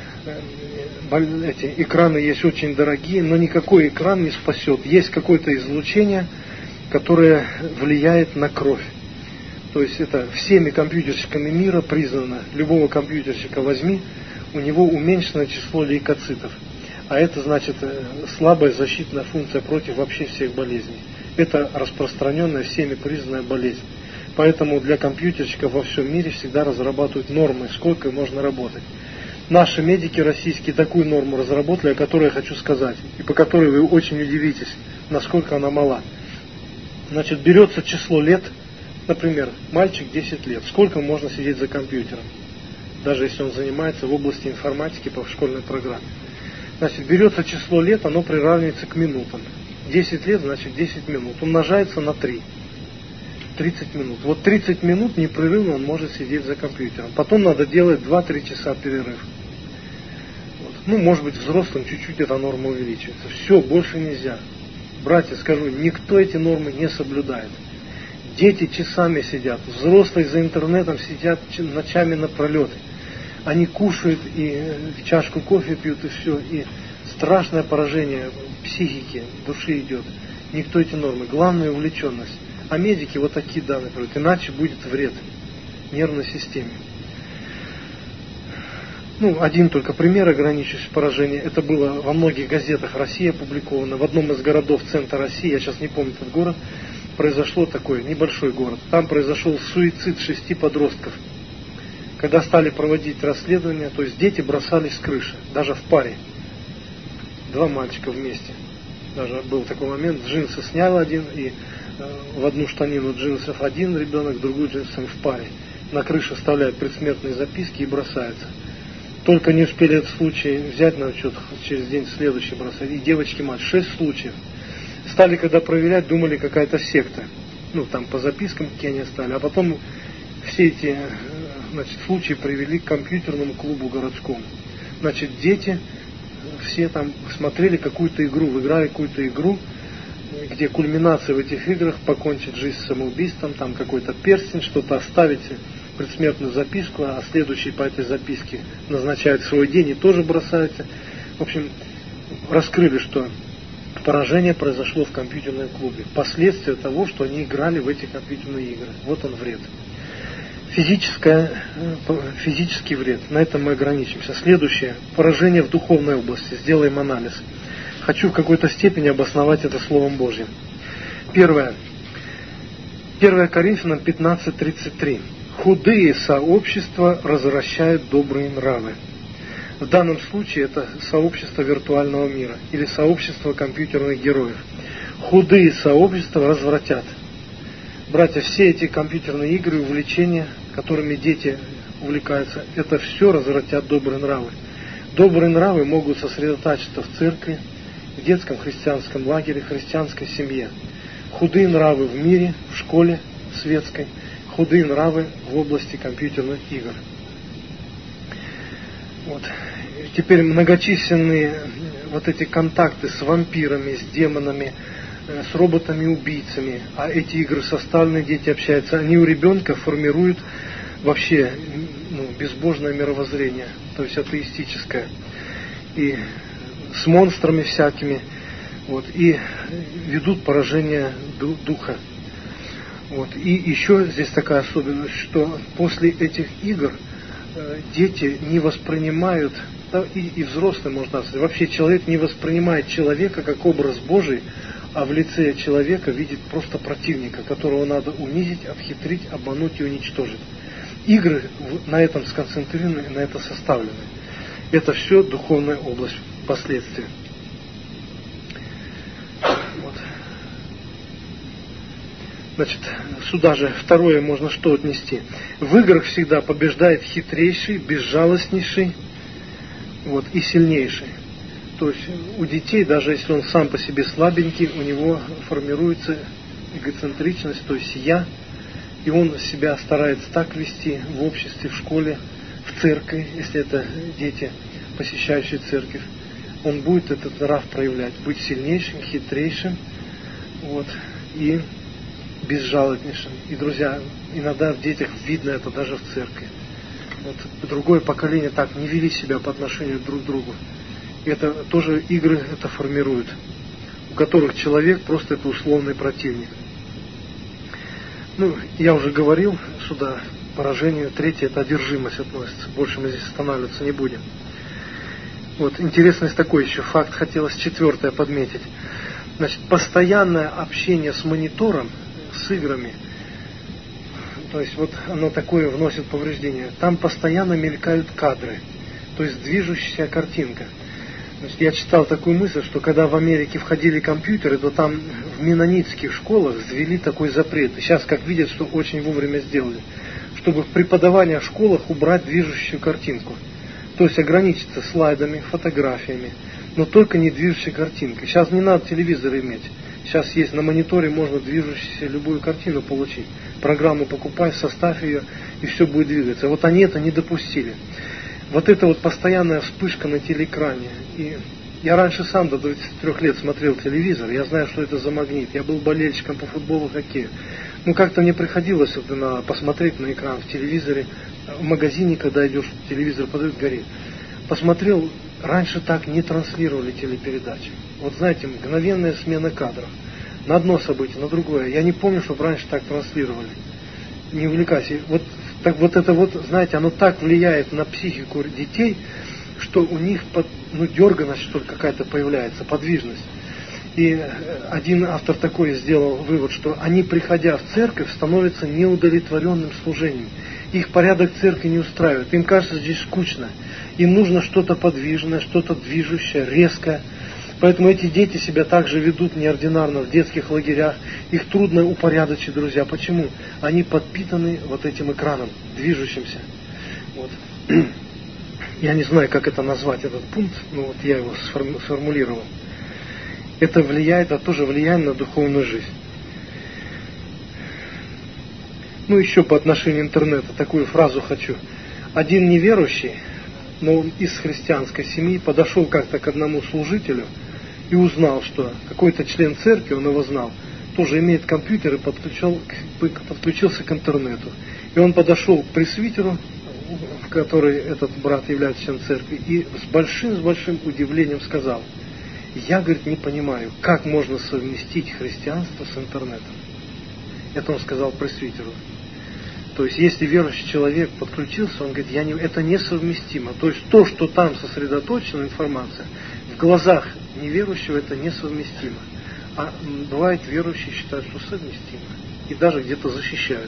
Speaker 1: эти экраны есть очень дорогие, но никакой экран не спасет. Есть какое-то излучение, которое влияет на кровь. То есть это всеми компьютерщиками мира признано. Любого компьютерщика возьми, у него уменьшенное число лейкоцитов. А это значит слабая защитная функция против вообще всех болезней. Это распространенная всеми признанная болезнь. Поэтому для компьютерщиков во всем мире всегда разрабатывают нормы, сколько можно работать. Наши медики российские такую норму разработали, о которой я хочу сказать, и по которой вы очень удивитесь, насколько она мала. Значит, берется число лет, например, мальчик десять лет, сколько можно сидеть за компьютером, даже если он занимается в области информатики по школьной программе. Значит, берется число лет, оно приравнивается к минутам. десять лет, значит десять минут, умножается на три. тридцать минут. Вот тридцать минут непрерывно он может сидеть за компьютером. Потом надо делать два-три часа перерыв. Вот. Ну, может быть, взрослым чуть-чуть эта норма увеличивается. Все, больше нельзя. Братья, скажу, никто эти нормы не соблюдает. Дети часами сидят, взрослые за интернетом сидят ночами напролет. Они кушают и чашку кофе пьют, и все. И страшное поражение психики, души идет. Никто эти нормы. Главное увлеченность. А медики вот такие данные проводят, иначе будет вред нервной системе. Ну, один только пример ограничивший поражение. Это было во многих газетах России опубликовано. В одном из городов центра России, я сейчас не помню этот город, произошло такой небольшой город. Там произошел суицид шести подростков. Когда стали проводить расследование, то есть дети бросались с крыши, даже в паре. Два мальчика вместе. Даже был такой момент, джинсы снял один, и в одну штанину джинсов один ребенок, в другую джинсами в паре. На крыше оставляют предсмертные записки и бросаются. Только не успели этот случай взять на учет, через день следующий бросать. И девочки, мать, шесть случаев. Стали, когда проверять, думали, какая-то секта. Ну, там по запискам какие они оставили. А потом все эти, значит, случаи привели к компьютерному клубу городскому. Значит, дети все там смотрели какую-то игру, выиграли какую-то игру, где кульминация в этих играх покончить жизнь самоубийством, там какой-то перстень, что-то оставить предсмертную записку, а следующий по этой записке назначает свой день и тоже бросается. В общем, раскрыли, что поражение произошло в компьютерном клубе. Последствия того, что они играли в эти компьютерные игры. Вот он вред. Физическое, физический вред. На этом мы ограничимся. Следующее. Поражение в духовной области. Сделаем анализ. Хочу в какой-то степени обосновать это Словом Божьим. Первое. первое Коринфянам пятнадцать тридцать три. Худые сообщества развращают добрые нравы. В данном случае это сообщество виртуального мира или сообщество компьютерных героев. Худые сообщества развратят. Братья, все эти компьютерные игры, увлечения, которыми дети увлекаются, это все развратят добрые нравы. Добрые нравы могут сосредотачиваться в церкви, в детском христианском лагере, христианской семье. Худые нравы в мире, в школе светской, худые нравы в области компьютерных игр. Вот. Теперь многочисленные вот эти контакты с вампирами, с демонами, с роботами-убийцами, а эти игры составлены, дети общаются, они у ребенка формируют вообще ну, безбожное мировоззрение, то есть атеистическое, и с монстрами всякими, вот, и ведут поражение духа. Вот. И еще здесь такая особенность, что после этих игр э, дети не воспринимают, да, и, и взрослые, можно сказать, вообще человек не воспринимает человека как образ Божий, а в лице человека видит просто противника, которого надо унизить, обхитрить, обмануть и уничтожить. Игры на этом сконцентрированы, на это составлены. Это все духовная область последствий. Вот. Значит, сюда же второе можно что отнести. В играх всегда побеждает хитрейший, безжалостнейший, вот, и сильнейший. То есть у детей, даже если он сам по себе слабенький, у него формируется эгоцентричность, то есть я, и он себя старается так вести в обществе, в школе, в церкви, если это дети, посещающие церковь, он будет этот нрав проявлять, быть сильнейшим, хитрейшим, вот, и безжалостнейшим. И, друзья, иногда в детях видно это даже в церкви. Вот, другое поколение так не вели себя по отношению друг к другу. Это тоже игры это формируют, у которых человек просто это условный противник. Ну, я уже говорил сюда поражению. Третье, это одержимость относится. Больше мы здесь останавливаться не будем. Вот, интересный такой еще факт хотелось четвертое подметить. Значит, постоянное общение с монитором, с играми, то есть вот оно такое вносит повреждение. Там постоянно мелькают кадры, то есть движущаяся картинка. Значит, я читал такую мысль, что когда в Америке входили компьютеры, то там в менонитских школах ввели такой запрет. И сейчас, как видят, что очень вовремя сделали, чтобы в преподавании в школах убрать движущую картинку. То есть ограничиться слайдами, фотографиями, но только не движущей картинкой. Сейчас не надо телевизор иметь. Сейчас есть на мониторе, можно движущуюся любую картину получить. Программу покупай, составь ее, и все будет двигаться. Вот они это не допустили. Вот это вот постоянная вспышка на телеэкране. И я раньше сам до двадцати трёх лет смотрел телевизор, я знаю, что это за магнит. Я был болельщиком по футболу, хоккею. Ну, как-то мне приходилось вот, на, посмотреть на экран в телевизоре, в магазине, когда идешь, телевизор подают, горит. Посмотрел, раньше так не транслировали телепередачи. Вот знаете, мгновенная смена кадров. На одно событие, на другое. Я не помню, чтобы раньше так транслировали. Не увлекайся. Вот, так, вот это вот, знаете, оно так влияет на психику детей, что у них под, ну, дерганность, что ли, какая-то появляется, подвижность. И один автор такой сделал вывод, что они, приходя в церковь, становятся неудовлетворенным служением. Их порядок церкви не устраивает. Им кажется, здесь скучно. Им нужно что-то подвижное, что-то движущее, резкое. Поэтому эти дети себя также ведут неординарно в детских лагерях. Их трудно упорядочить, друзья. Почему? Они подпитаны вот этим экраном, движущимся. Вот. Я не знаю, как это назвать, этот пункт, но вот я его сформулировал. Это влияет, а тоже влияет на духовную жизнь. Ну, еще по отношению интернета такую фразу хочу. Один неверующий, но он из христианской семьи, подошел как-то к одному служителю и узнал, что какой-то член церкви, он его знал, тоже имеет компьютер и подключил, подключился к интернету. И он подошел к пресвитеру, в который этот брат является членом церкви, и с большим, с большим удивлением сказал: я, говорит, не понимаю, как можно совместить христианство с интернетом. Это он сказал пресвитеру. То есть, если верующий человек подключился, он говорит, я не, это несовместимо. То есть, то, что там сосредоточена информация, в глазах неверующего это несовместимо. А бывает, верующие считают, что совместимо. И даже где-то защищают.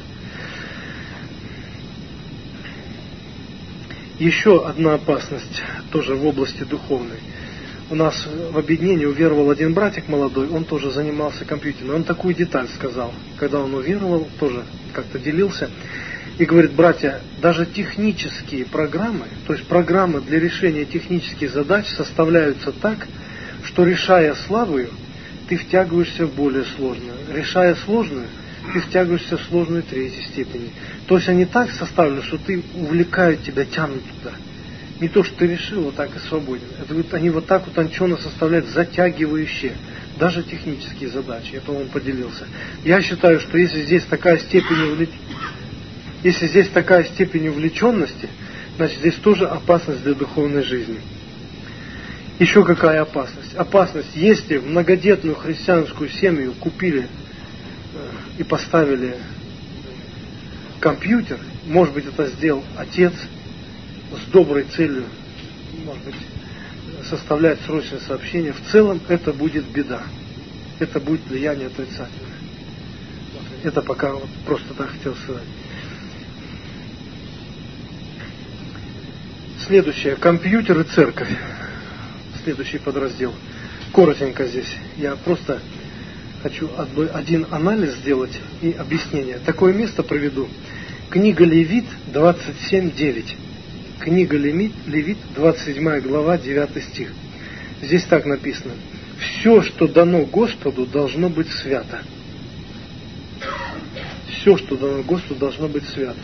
Speaker 1: Еще одна опасность, тоже в области духовной. У нас в объединении уверовал один братик молодой, он тоже занимался компьютером. Он такую деталь сказал, когда он уверовал, тоже как-то делился. И говорит, братья, даже технические программы, то есть программы для решения технических задач составляются так, что решая слабую, ты втягиваешься в более сложную. Решая сложную, ты втягиваешься в сложную третьей степени. То есть они так составлены, что ты увлекают тебя, тянут туда. Не то, что ты решил, вот так и свободен. Это вот они вот так утонченно составляют, затягивающие даже технические задачи. Это он поделился. Я считаю, что если здесь такая степень увлеч... если здесь такая степень увлеченности, значит здесь тоже опасность для духовной жизни. Еще какая опасность? Опасность, если в многодетную христианскую семью купили и поставили компьютер, может быть, это сделал отец с доброй целью, может быть, составлять срочное сообщение, в целом это будет беда. Это будет влияние отрицательное. Это пока вот просто так хотел сказать. Следующее. Компьютер и церковь. Следующий подраздел. Коротенько здесь. Я просто хочу один анализ сделать и объяснение. Такое место приведу. Книга Левит двадцать семь девять. Книга Левит, Левит двадцать седьмая глава, девятый стих. Здесь так написано. Все, что дано Господу, должно быть свято. Все, что дано Господу, должно быть свято.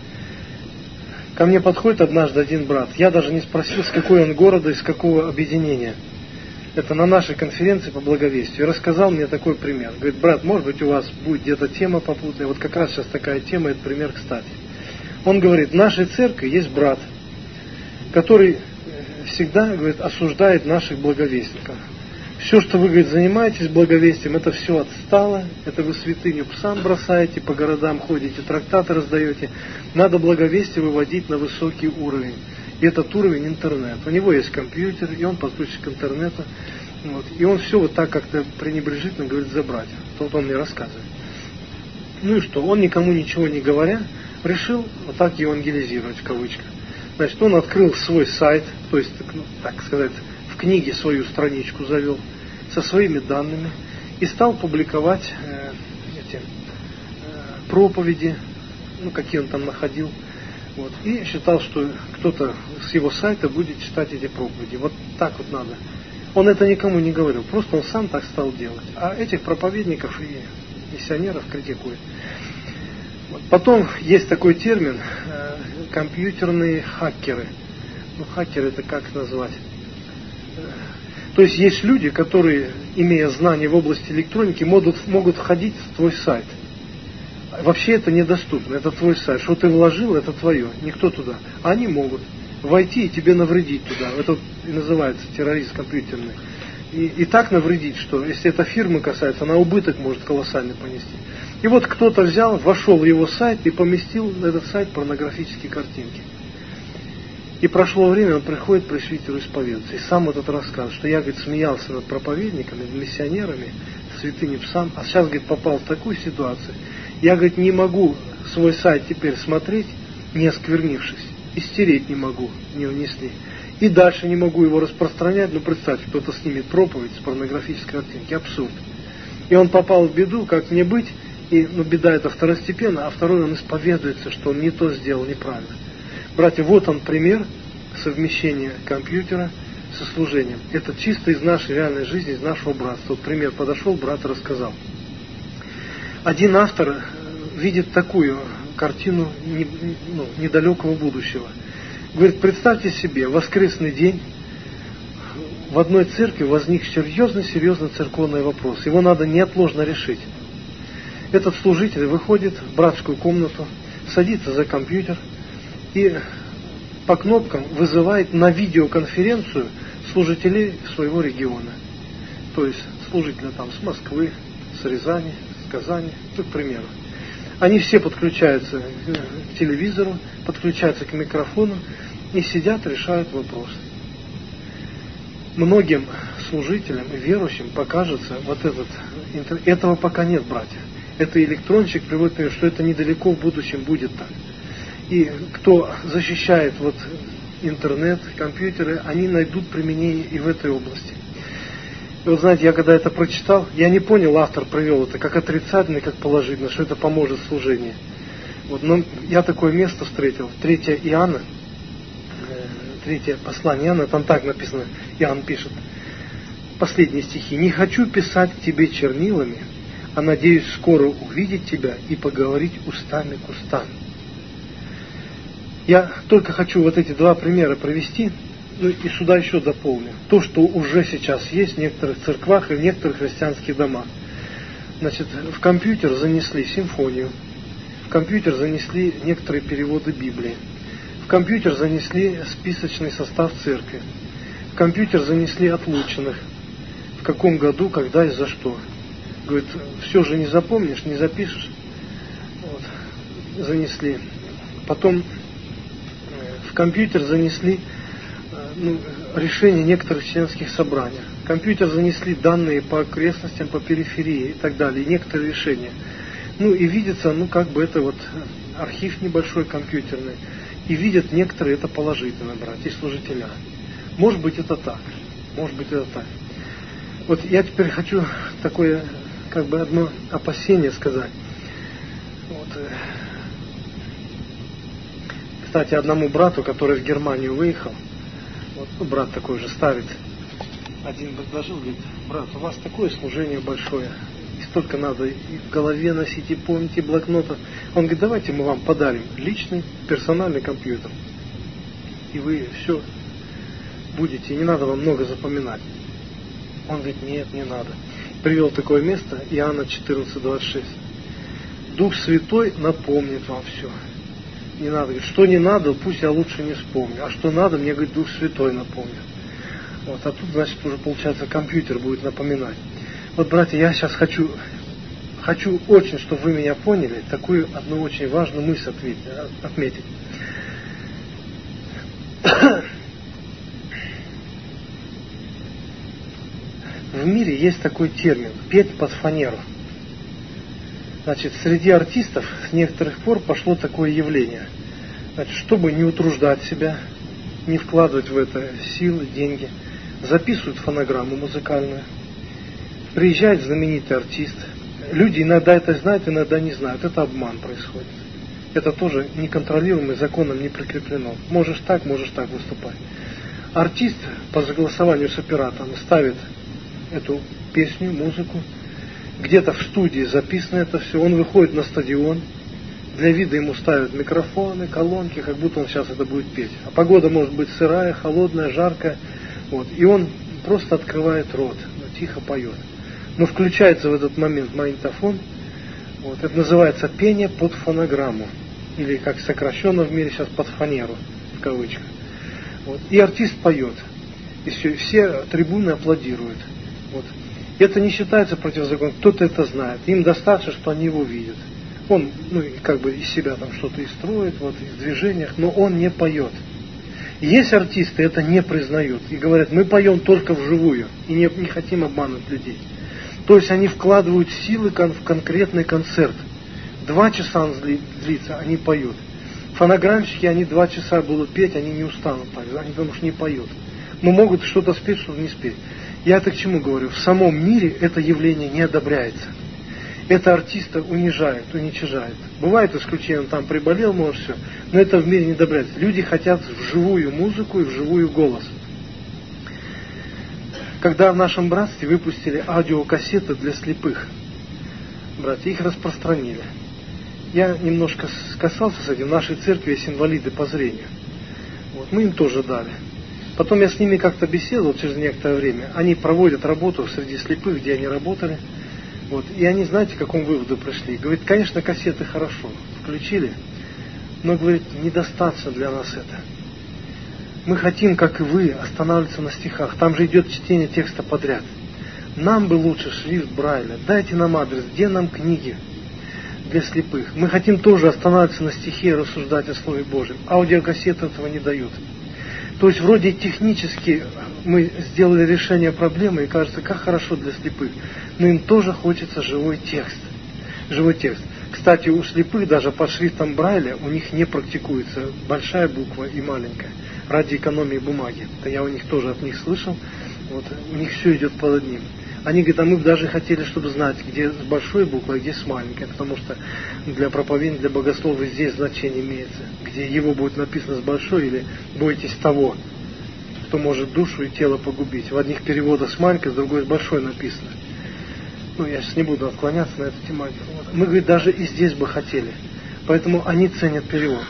Speaker 1: Ко мне подходит однажды один брат. Я даже не спросил, с какой он города и с какого объединения. Это на нашей конференции по благовестию. И рассказал мне такой пример. Говорит, брат, может быть, у вас будет где-то тема попутная. Вот как раз сейчас такая тема, это пример кстати. Он говорит, в нашей церкви есть брат, который всегда, говорит, осуждает наших благовестников. Все, что вы, говорит, занимаетесь благовестием, это все отстало, это вы святыню псам бросаете, по городам ходите, трактаты раздаете. Надо благовестие выводить на высокий уровень. И этот уровень интернет. У него есть компьютер, и он подключен к интернету. Вот. И он все вот так как-то пренебрежительно говорит за братьев. Вот он мне рассказывает. Ну и что? Он никому ничего не говоря, решил вот так евангелизировать, в кавычках. Значит, он открыл свой сайт, то есть, ну, так сказать, в книге свою страничку завел со своими данными и стал публиковать э, эти э, проповеди, ну, какие он там находил. Вот, и считал, что кто-то с его сайта будет читать эти проповеди. Вот так вот надо. Он это никому не говорил, просто он сам так стал делать. А этих проповедников и миссионеров критикует. Вот. Потом есть такой термин э, компьютерные хакеры. Ну, хакеры это как назвать? То есть есть люди, которые, имея знания в области электроники, могут, могут входить в твой сайт. Вообще это недоступно, это твой сайт. Что ты вложил, это твое, никто туда. А они могут войти и тебе навредить туда. Это и называется террорист компьютерный. И, и так навредить, что если это фирмы касается, она убыток может колоссальный понести. И вот кто-то взял, вошел в его сайт и поместил на этот сайт порнографические картинки. И прошло время, он приходит к пресвитеру исповедоваться. И сам этот рассказ, что я, говорит, смеялся над проповедниками, миссионерами, святыми псам, а сейчас, говорит, попал в такую ситуацию. Я, говорит, не могу свой сайт теперь смотреть, не осквернившись. И стереть не могу, не внесли. И дальше не могу его распространять. Ну, представьте, кто-то снимет проповедь с порнографической картинки. Абсурд. И он попал в беду, как мне быть. И, ну, беда это второстепенно, а второй он исповедуется, что он не то сделал, неправильно. Братья, вот он пример совмещения компьютера со служением. Это чисто из нашей реальной жизни, из нашего братства. Вот пример подошел, брат рассказал. Один автор видит такую картину не, ну, недалекого будущего. Говорит, представьте себе, воскресный день, в одной церкви возник серьезный-серьезный церковный вопрос. Его надо неотложно решить. Этот служитель выходит в братскую комнату, садится за компьютер и по кнопкам вызывает на видеоконференцию служителей своего региона. То есть служители там с Москвы, с Рязани, с Казани, ну, к примеру. Они все подключаются к телевизору, подключаются к микрофону и сидят, решают вопрос. Многим служителям и верующим покажется вот этот, этого пока нет, братья. Это электрончик приводит к тому, что это недалеко в будущем будет так. И кто защищает вот интернет, компьютеры, они найдут применение и в этой области. И вот знаете, я когда это прочитал, я не понял, автор провел это как отрицательно, как положительно, что это поможет служению. Вот, но я такое место встретил, третье Иоанна, третье послание Иоанна, там так написано, Иоанн пишет, последние стихи. «Не хочу писать к тебе чернилами, а надеюсь скоро увидеть тебя и поговорить устами к устам». Я только хочу вот эти два примера провести, ну и сюда еще дополню. То, что уже сейчас есть в некоторых церквах и в некоторых христианских домах. Значит, в компьютер занесли симфонию, в компьютер занесли некоторые переводы Библии, в компьютер занесли списочный состав церкви, в компьютер занесли отлученных, в каком году, когда и за что. Говорит, все же не запомнишь, не запишешь. Вот. Занесли. Потом в компьютер занесли ну, решения некоторых членских собраний. В компьютер занесли данные по окрестностям, по периферии и так далее, и некоторые решения. Ну и видится, ну как бы это вот архив небольшой компьютерный, и видят некоторые это положительно, братья и служителя. Может быть это так, может быть это так. Вот я теперь хочу такое, как бы одно опасение сказать. Вот. Кстати, одному брату, который в Германию выехал, вот брат такой же ставит, один предложил, говорит, брат, у вас такое служение большое, и столько надо и в голове носить, и помнить, и блокнотов. Он говорит, давайте мы вам подарим личный персональный компьютер, и вы все будете, не надо вам много запоминать. Он говорит, нет, не надо. Привел такое место, Иоанна четырнадцать двадцать шесть. Дух Святой напомнит вам все. Не надо, говорит, что не надо, пусть я лучше не вспомню. А что надо, мне, говорит, Дух Святой напомнит. Вот, а тут, значит, уже, получается, компьютер будет напоминать. Вот, братья, я сейчас хочу, хочу очень, чтобы вы меня поняли, такую одну очень важную мысль отметить. В мире есть такой термин – петь под фанеру. Значит, среди артистов с некоторых пор пошло такое явление. Значит, чтобы не утруждать себя, не вкладывать в это силы, деньги, записывают фонограмму музыкальную, приезжает знаменитый артист. Люди иногда это знают, иногда не знают. Это обман происходит. Это тоже неконтролируемый, законом не прикреплено. Можешь так, можешь так выступать. Артист по согласованию с оператором ставит эту песню, музыку, где-то в студии записано это все, он выходит на стадион, для вида ему ставят микрофоны, колонки, как будто он сейчас это будет петь. А погода может быть сырая, холодная, жаркая, вот, и он просто открывает рот, ну, тихо поет. Но включается в этот момент магнитофон, вот, это называется пение под фонограмму, или как сокращенно в мире сейчас под фанеру, в кавычках. Вот, и артист поет, и все, все трибуны аплодируют. Вот. Это не считается противозаконным, кто-то это знает. Им достаточно, что они его видят. Он, ну, как бы из себя там что-то и строит, вот, в движениях, но он не поет. Есть артисты, это не признают. И говорят, мы поем только вживую, и не, не хотим обманывать людей. То есть они вкладывают силы в конкретный концерт. Два часа он длится, они поют. Фонограммщики, они два часа будут петь, они не устанут так, они потому что не поют. Но могут что-то спеть, что-то не спеть. Я это к чему говорю? В самом мире это явление не одобряется. Это артиста унижает, уничижает. Бывает исключение, он там приболел, может все, но это в мире не одобряется. Люди хотят вживую музыку и вживую голос. Когда в нашем братстве выпустили аудиокассеты для слепых, братья, их распространили. Я немножко касался с этим, в нашей церкви есть инвалиды по зрению. Вот, мы им тоже дали. Потом я с ними как-то беседовал через некоторое время. Они проводят работу среди слепых, где они работали. Вот. И они, знаете, к какому выводу пришли? Говорит, конечно, кассеты хорошо. Включили. Но, говорит, недостаточно для нас это. Мы хотим, как и вы, останавливаться на стихах. Там же идет чтение текста подряд. Нам бы лучше шрифт Брайля. Дайте нам адрес, где нам книги для слепых. Мы хотим тоже останавливаться на стихе и рассуждать о Слове Божьем. Аудиокассеты этого не дают. То есть вроде технически мы сделали решение проблемы, и кажется, как хорошо для слепых. Но им тоже хочется живой текст. Живой текст. Кстати, у слепых даже под шрифтом Брайля у них не практикуется большая буква и маленькая. Ради экономии бумаги. Это я у них тоже от них слышал. Вот, у них все идет под одним. Они говорят, а мы бы даже хотели, чтобы знать, где с большой буквой, а где с маленькой, потому что для проповедника, для богослова здесь значение имеется, где его будет написано с большой, или бойтесь того, кто может душу и тело погубить. В одних переводах с маленькой, с другой с большой написано. Ну, я сейчас не буду отклоняться на эту тематику. Мы, говорит, даже и здесь бы хотели. Поэтому они ценят перевод.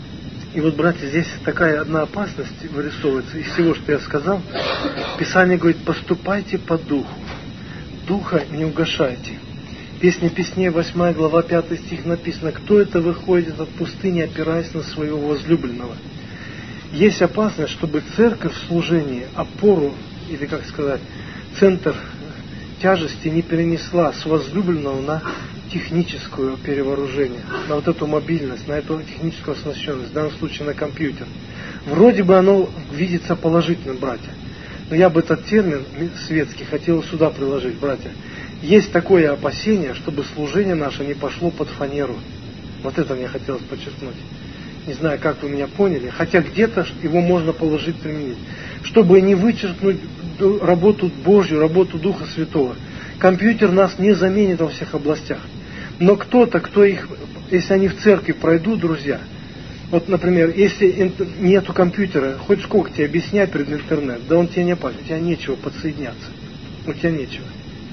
Speaker 1: И вот, братья, здесь такая одна опасность вырисовывается из всего, что я сказал. Писание говорит, поступайте по духу. Духа не угашайте. Песня Песней, восьмая глава, пятый стих написано, кто это выходит от пустыни, опираясь на своего возлюбленного. Есть опасность, чтобы церковь в служении опору, или, как сказать, центр тяжести не перенесла с возлюбленного на техническое перевооружение, на вот эту мобильность, на эту техническую оснащенность, в данном случае на компьютер. Вроде бы оно видится положительным, братья. Но я бы этот термин светский хотел сюда приложить, братья. Есть такое опасение, чтобы служение наше не пошло под фанеру. Вот это мне хотелось подчеркнуть. Не знаю, как вы меня поняли, хотя где-то его можно положить, применить. Чтобы не вычеркнуть работу Божью, работу Духа Святого. Компьютер нас не заменит во всех областях. Но кто-то, кто их, если они в церкви пройдут, друзья, вот, например, если нету компьютера, хоть сколько тебе объяснять перед интернет, да он тебе не опасен, у тебя нечего подсоединяться, у тебя нечего.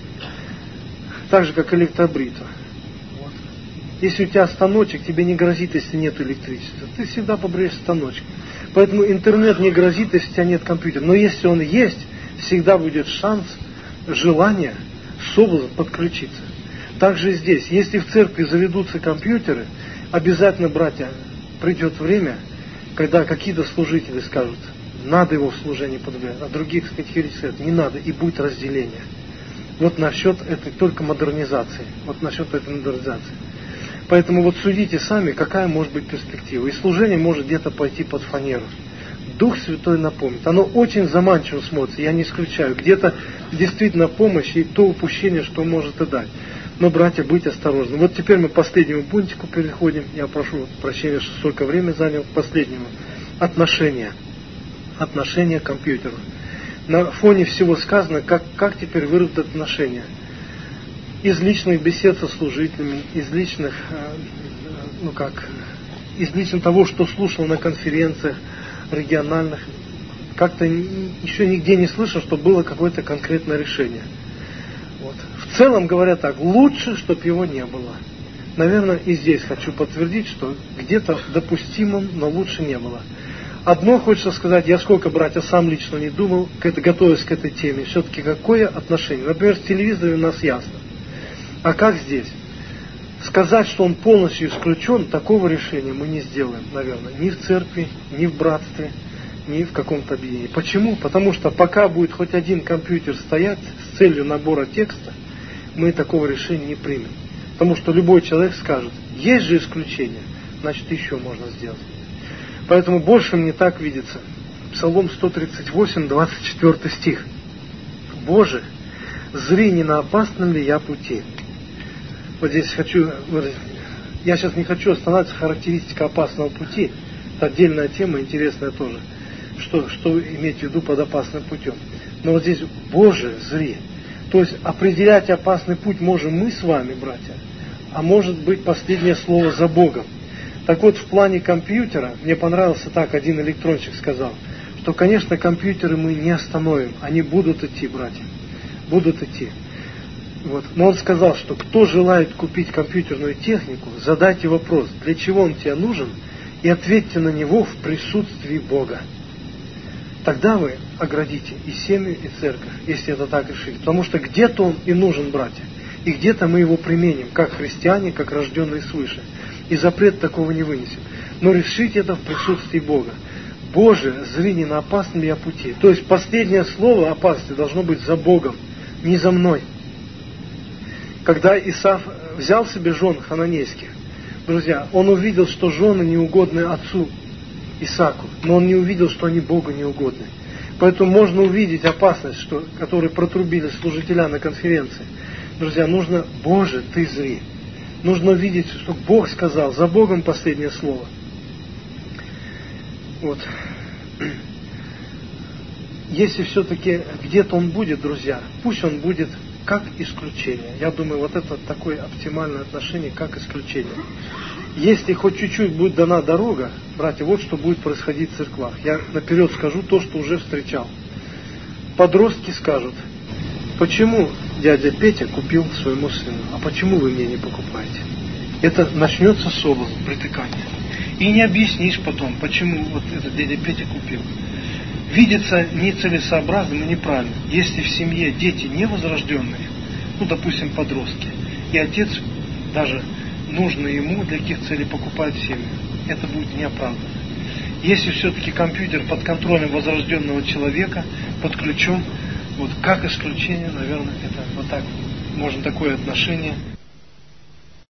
Speaker 1: Так же, как электробритва. Вот. Если у тебя станочек, тебе не грозит, если нет электричества. Ты всегда побреешь станочек. Поэтому интернет не грозит, если у тебя нет компьютера. Но если он есть, всегда будет шанс, желание, соблазн подключиться. Также и здесь. Если в церкви заведутся компьютеры, обязательно, братья, придет время, когда какие-то служители скажут, надо его в служении подвергать, а другие категорически скажут, не надо, и будет разделение. Вот насчет этой только модернизации. Вот насчет этой модернизации. Поэтому вот судите сами, какая может быть перспектива. И служение может где-то пойти под фанеру. Дух Святой напомнит. Оно очень заманчиво смотрится, я не исключаю. Где-то действительно помощь и то упущение, что он может и дать. Но, братья, будьте осторожны. Вот теперь мы к последнему пунктику переходим. Я прошу прощения, что столько времени занял. К последнему. Отношения. Отношения к компьютеру. На фоне всего сказано, как, как теперь выработать отношения. Из личных бесед со служителями, из личных, ну как, из лично того, что слушал на конференциях региональных, как-то еще нигде не слышал, что было какое-то конкретное решение. Вот. В целом, говоря так, лучше, чтобы его не было. Наверное, и здесь хочу подтвердить, что где-то допустимым, но лучше не было. Одно хочется сказать, я сколько, братья, сам лично не думал, готовясь к этой теме, все-таки какое отношение. Например, с телевизором у нас ясно. А как здесь? Сказать, что он полностью исключен, такого решения мы не сделаем, наверное, ни в церкви, ни в братстве, ни в каком-то объединении. Почему? Потому что пока будет хоть один компьютер стоять с целью набора текста, мы такого решения не примем. Потому что любой человек скажет, есть же исключение, значит еще можно сделать. Поэтому больше мне так видится. Псалом сто тридцать восемь, двадцать четвёртый стих. Боже, зри, не на опасном ли я пути. Вот здесь хочу выразить. Я сейчас не хочу останавливаться, характеристика опасного пути. Это отдельная тема, интересная тоже. Что, что иметь в виду под опасным путем. Но вот здесь, Боже, зри. То есть определять опасный путь можем мы с вами, братья. А может быть последнее слово за Богом. Так вот, в плане компьютера, мне понравился так, один электронщик сказал, что, конечно, компьютеры мы не остановим. Они будут идти, братья. Будут идти. Вот. Но он сказал, что кто желает купить компьютерную технику, задайте вопрос, для чего он тебе нужен, и ответьте на него в присутствии Бога. Тогда вы оградите и семью, и церковь, если это так решили. Потому что где-то он и нужен, братья, и где-то мы его применим, как христиане, как рожденные свыше. И запрет такого не вынесем. но решить это в присутствии Бога. Боже, зри не на опасном я пути. То есть последнее слово опасности должно быть за Богом, не за мной. Когда Исав взял себе жен хананейских, друзья, он увидел, что жены неугодны отцу Исааку, но он не увидел, что они Богу неугодны. Поэтому можно увидеть опасность, что, которую протрубили служителя на конференции. Друзья, нужно, Боже, Ты зри. Нужно увидеть, что Бог сказал, за Богом последнее слово. Вот. Если все-таки где-то он будет, друзья, пусть он будет как исключение. Я думаю, вот это такое оптимальное отношение, как исключение. Если хоть чуть-чуть будет дана дорога, братья, вот что будет происходить в церквах. Я наперед скажу то, что уже встречал. Подростки скажут, почему дядя Петя купил своему сыну, а почему вы мне не покупаете? Это начнется соблазн, притыкание. И не объяснишь потом, почему вот этот дядя Петя купил. Видится нецелесообразным и неправильным, если в семье дети невозрожденные, ну, допустим, подростки, и отец даже нужно ему для каких целей покупает семью. Это будет неоправданно. Если все-таки компьютер под контролем возрожденного человека, под ключом, вот как исключение, наверное, это вот так, можно такое отношение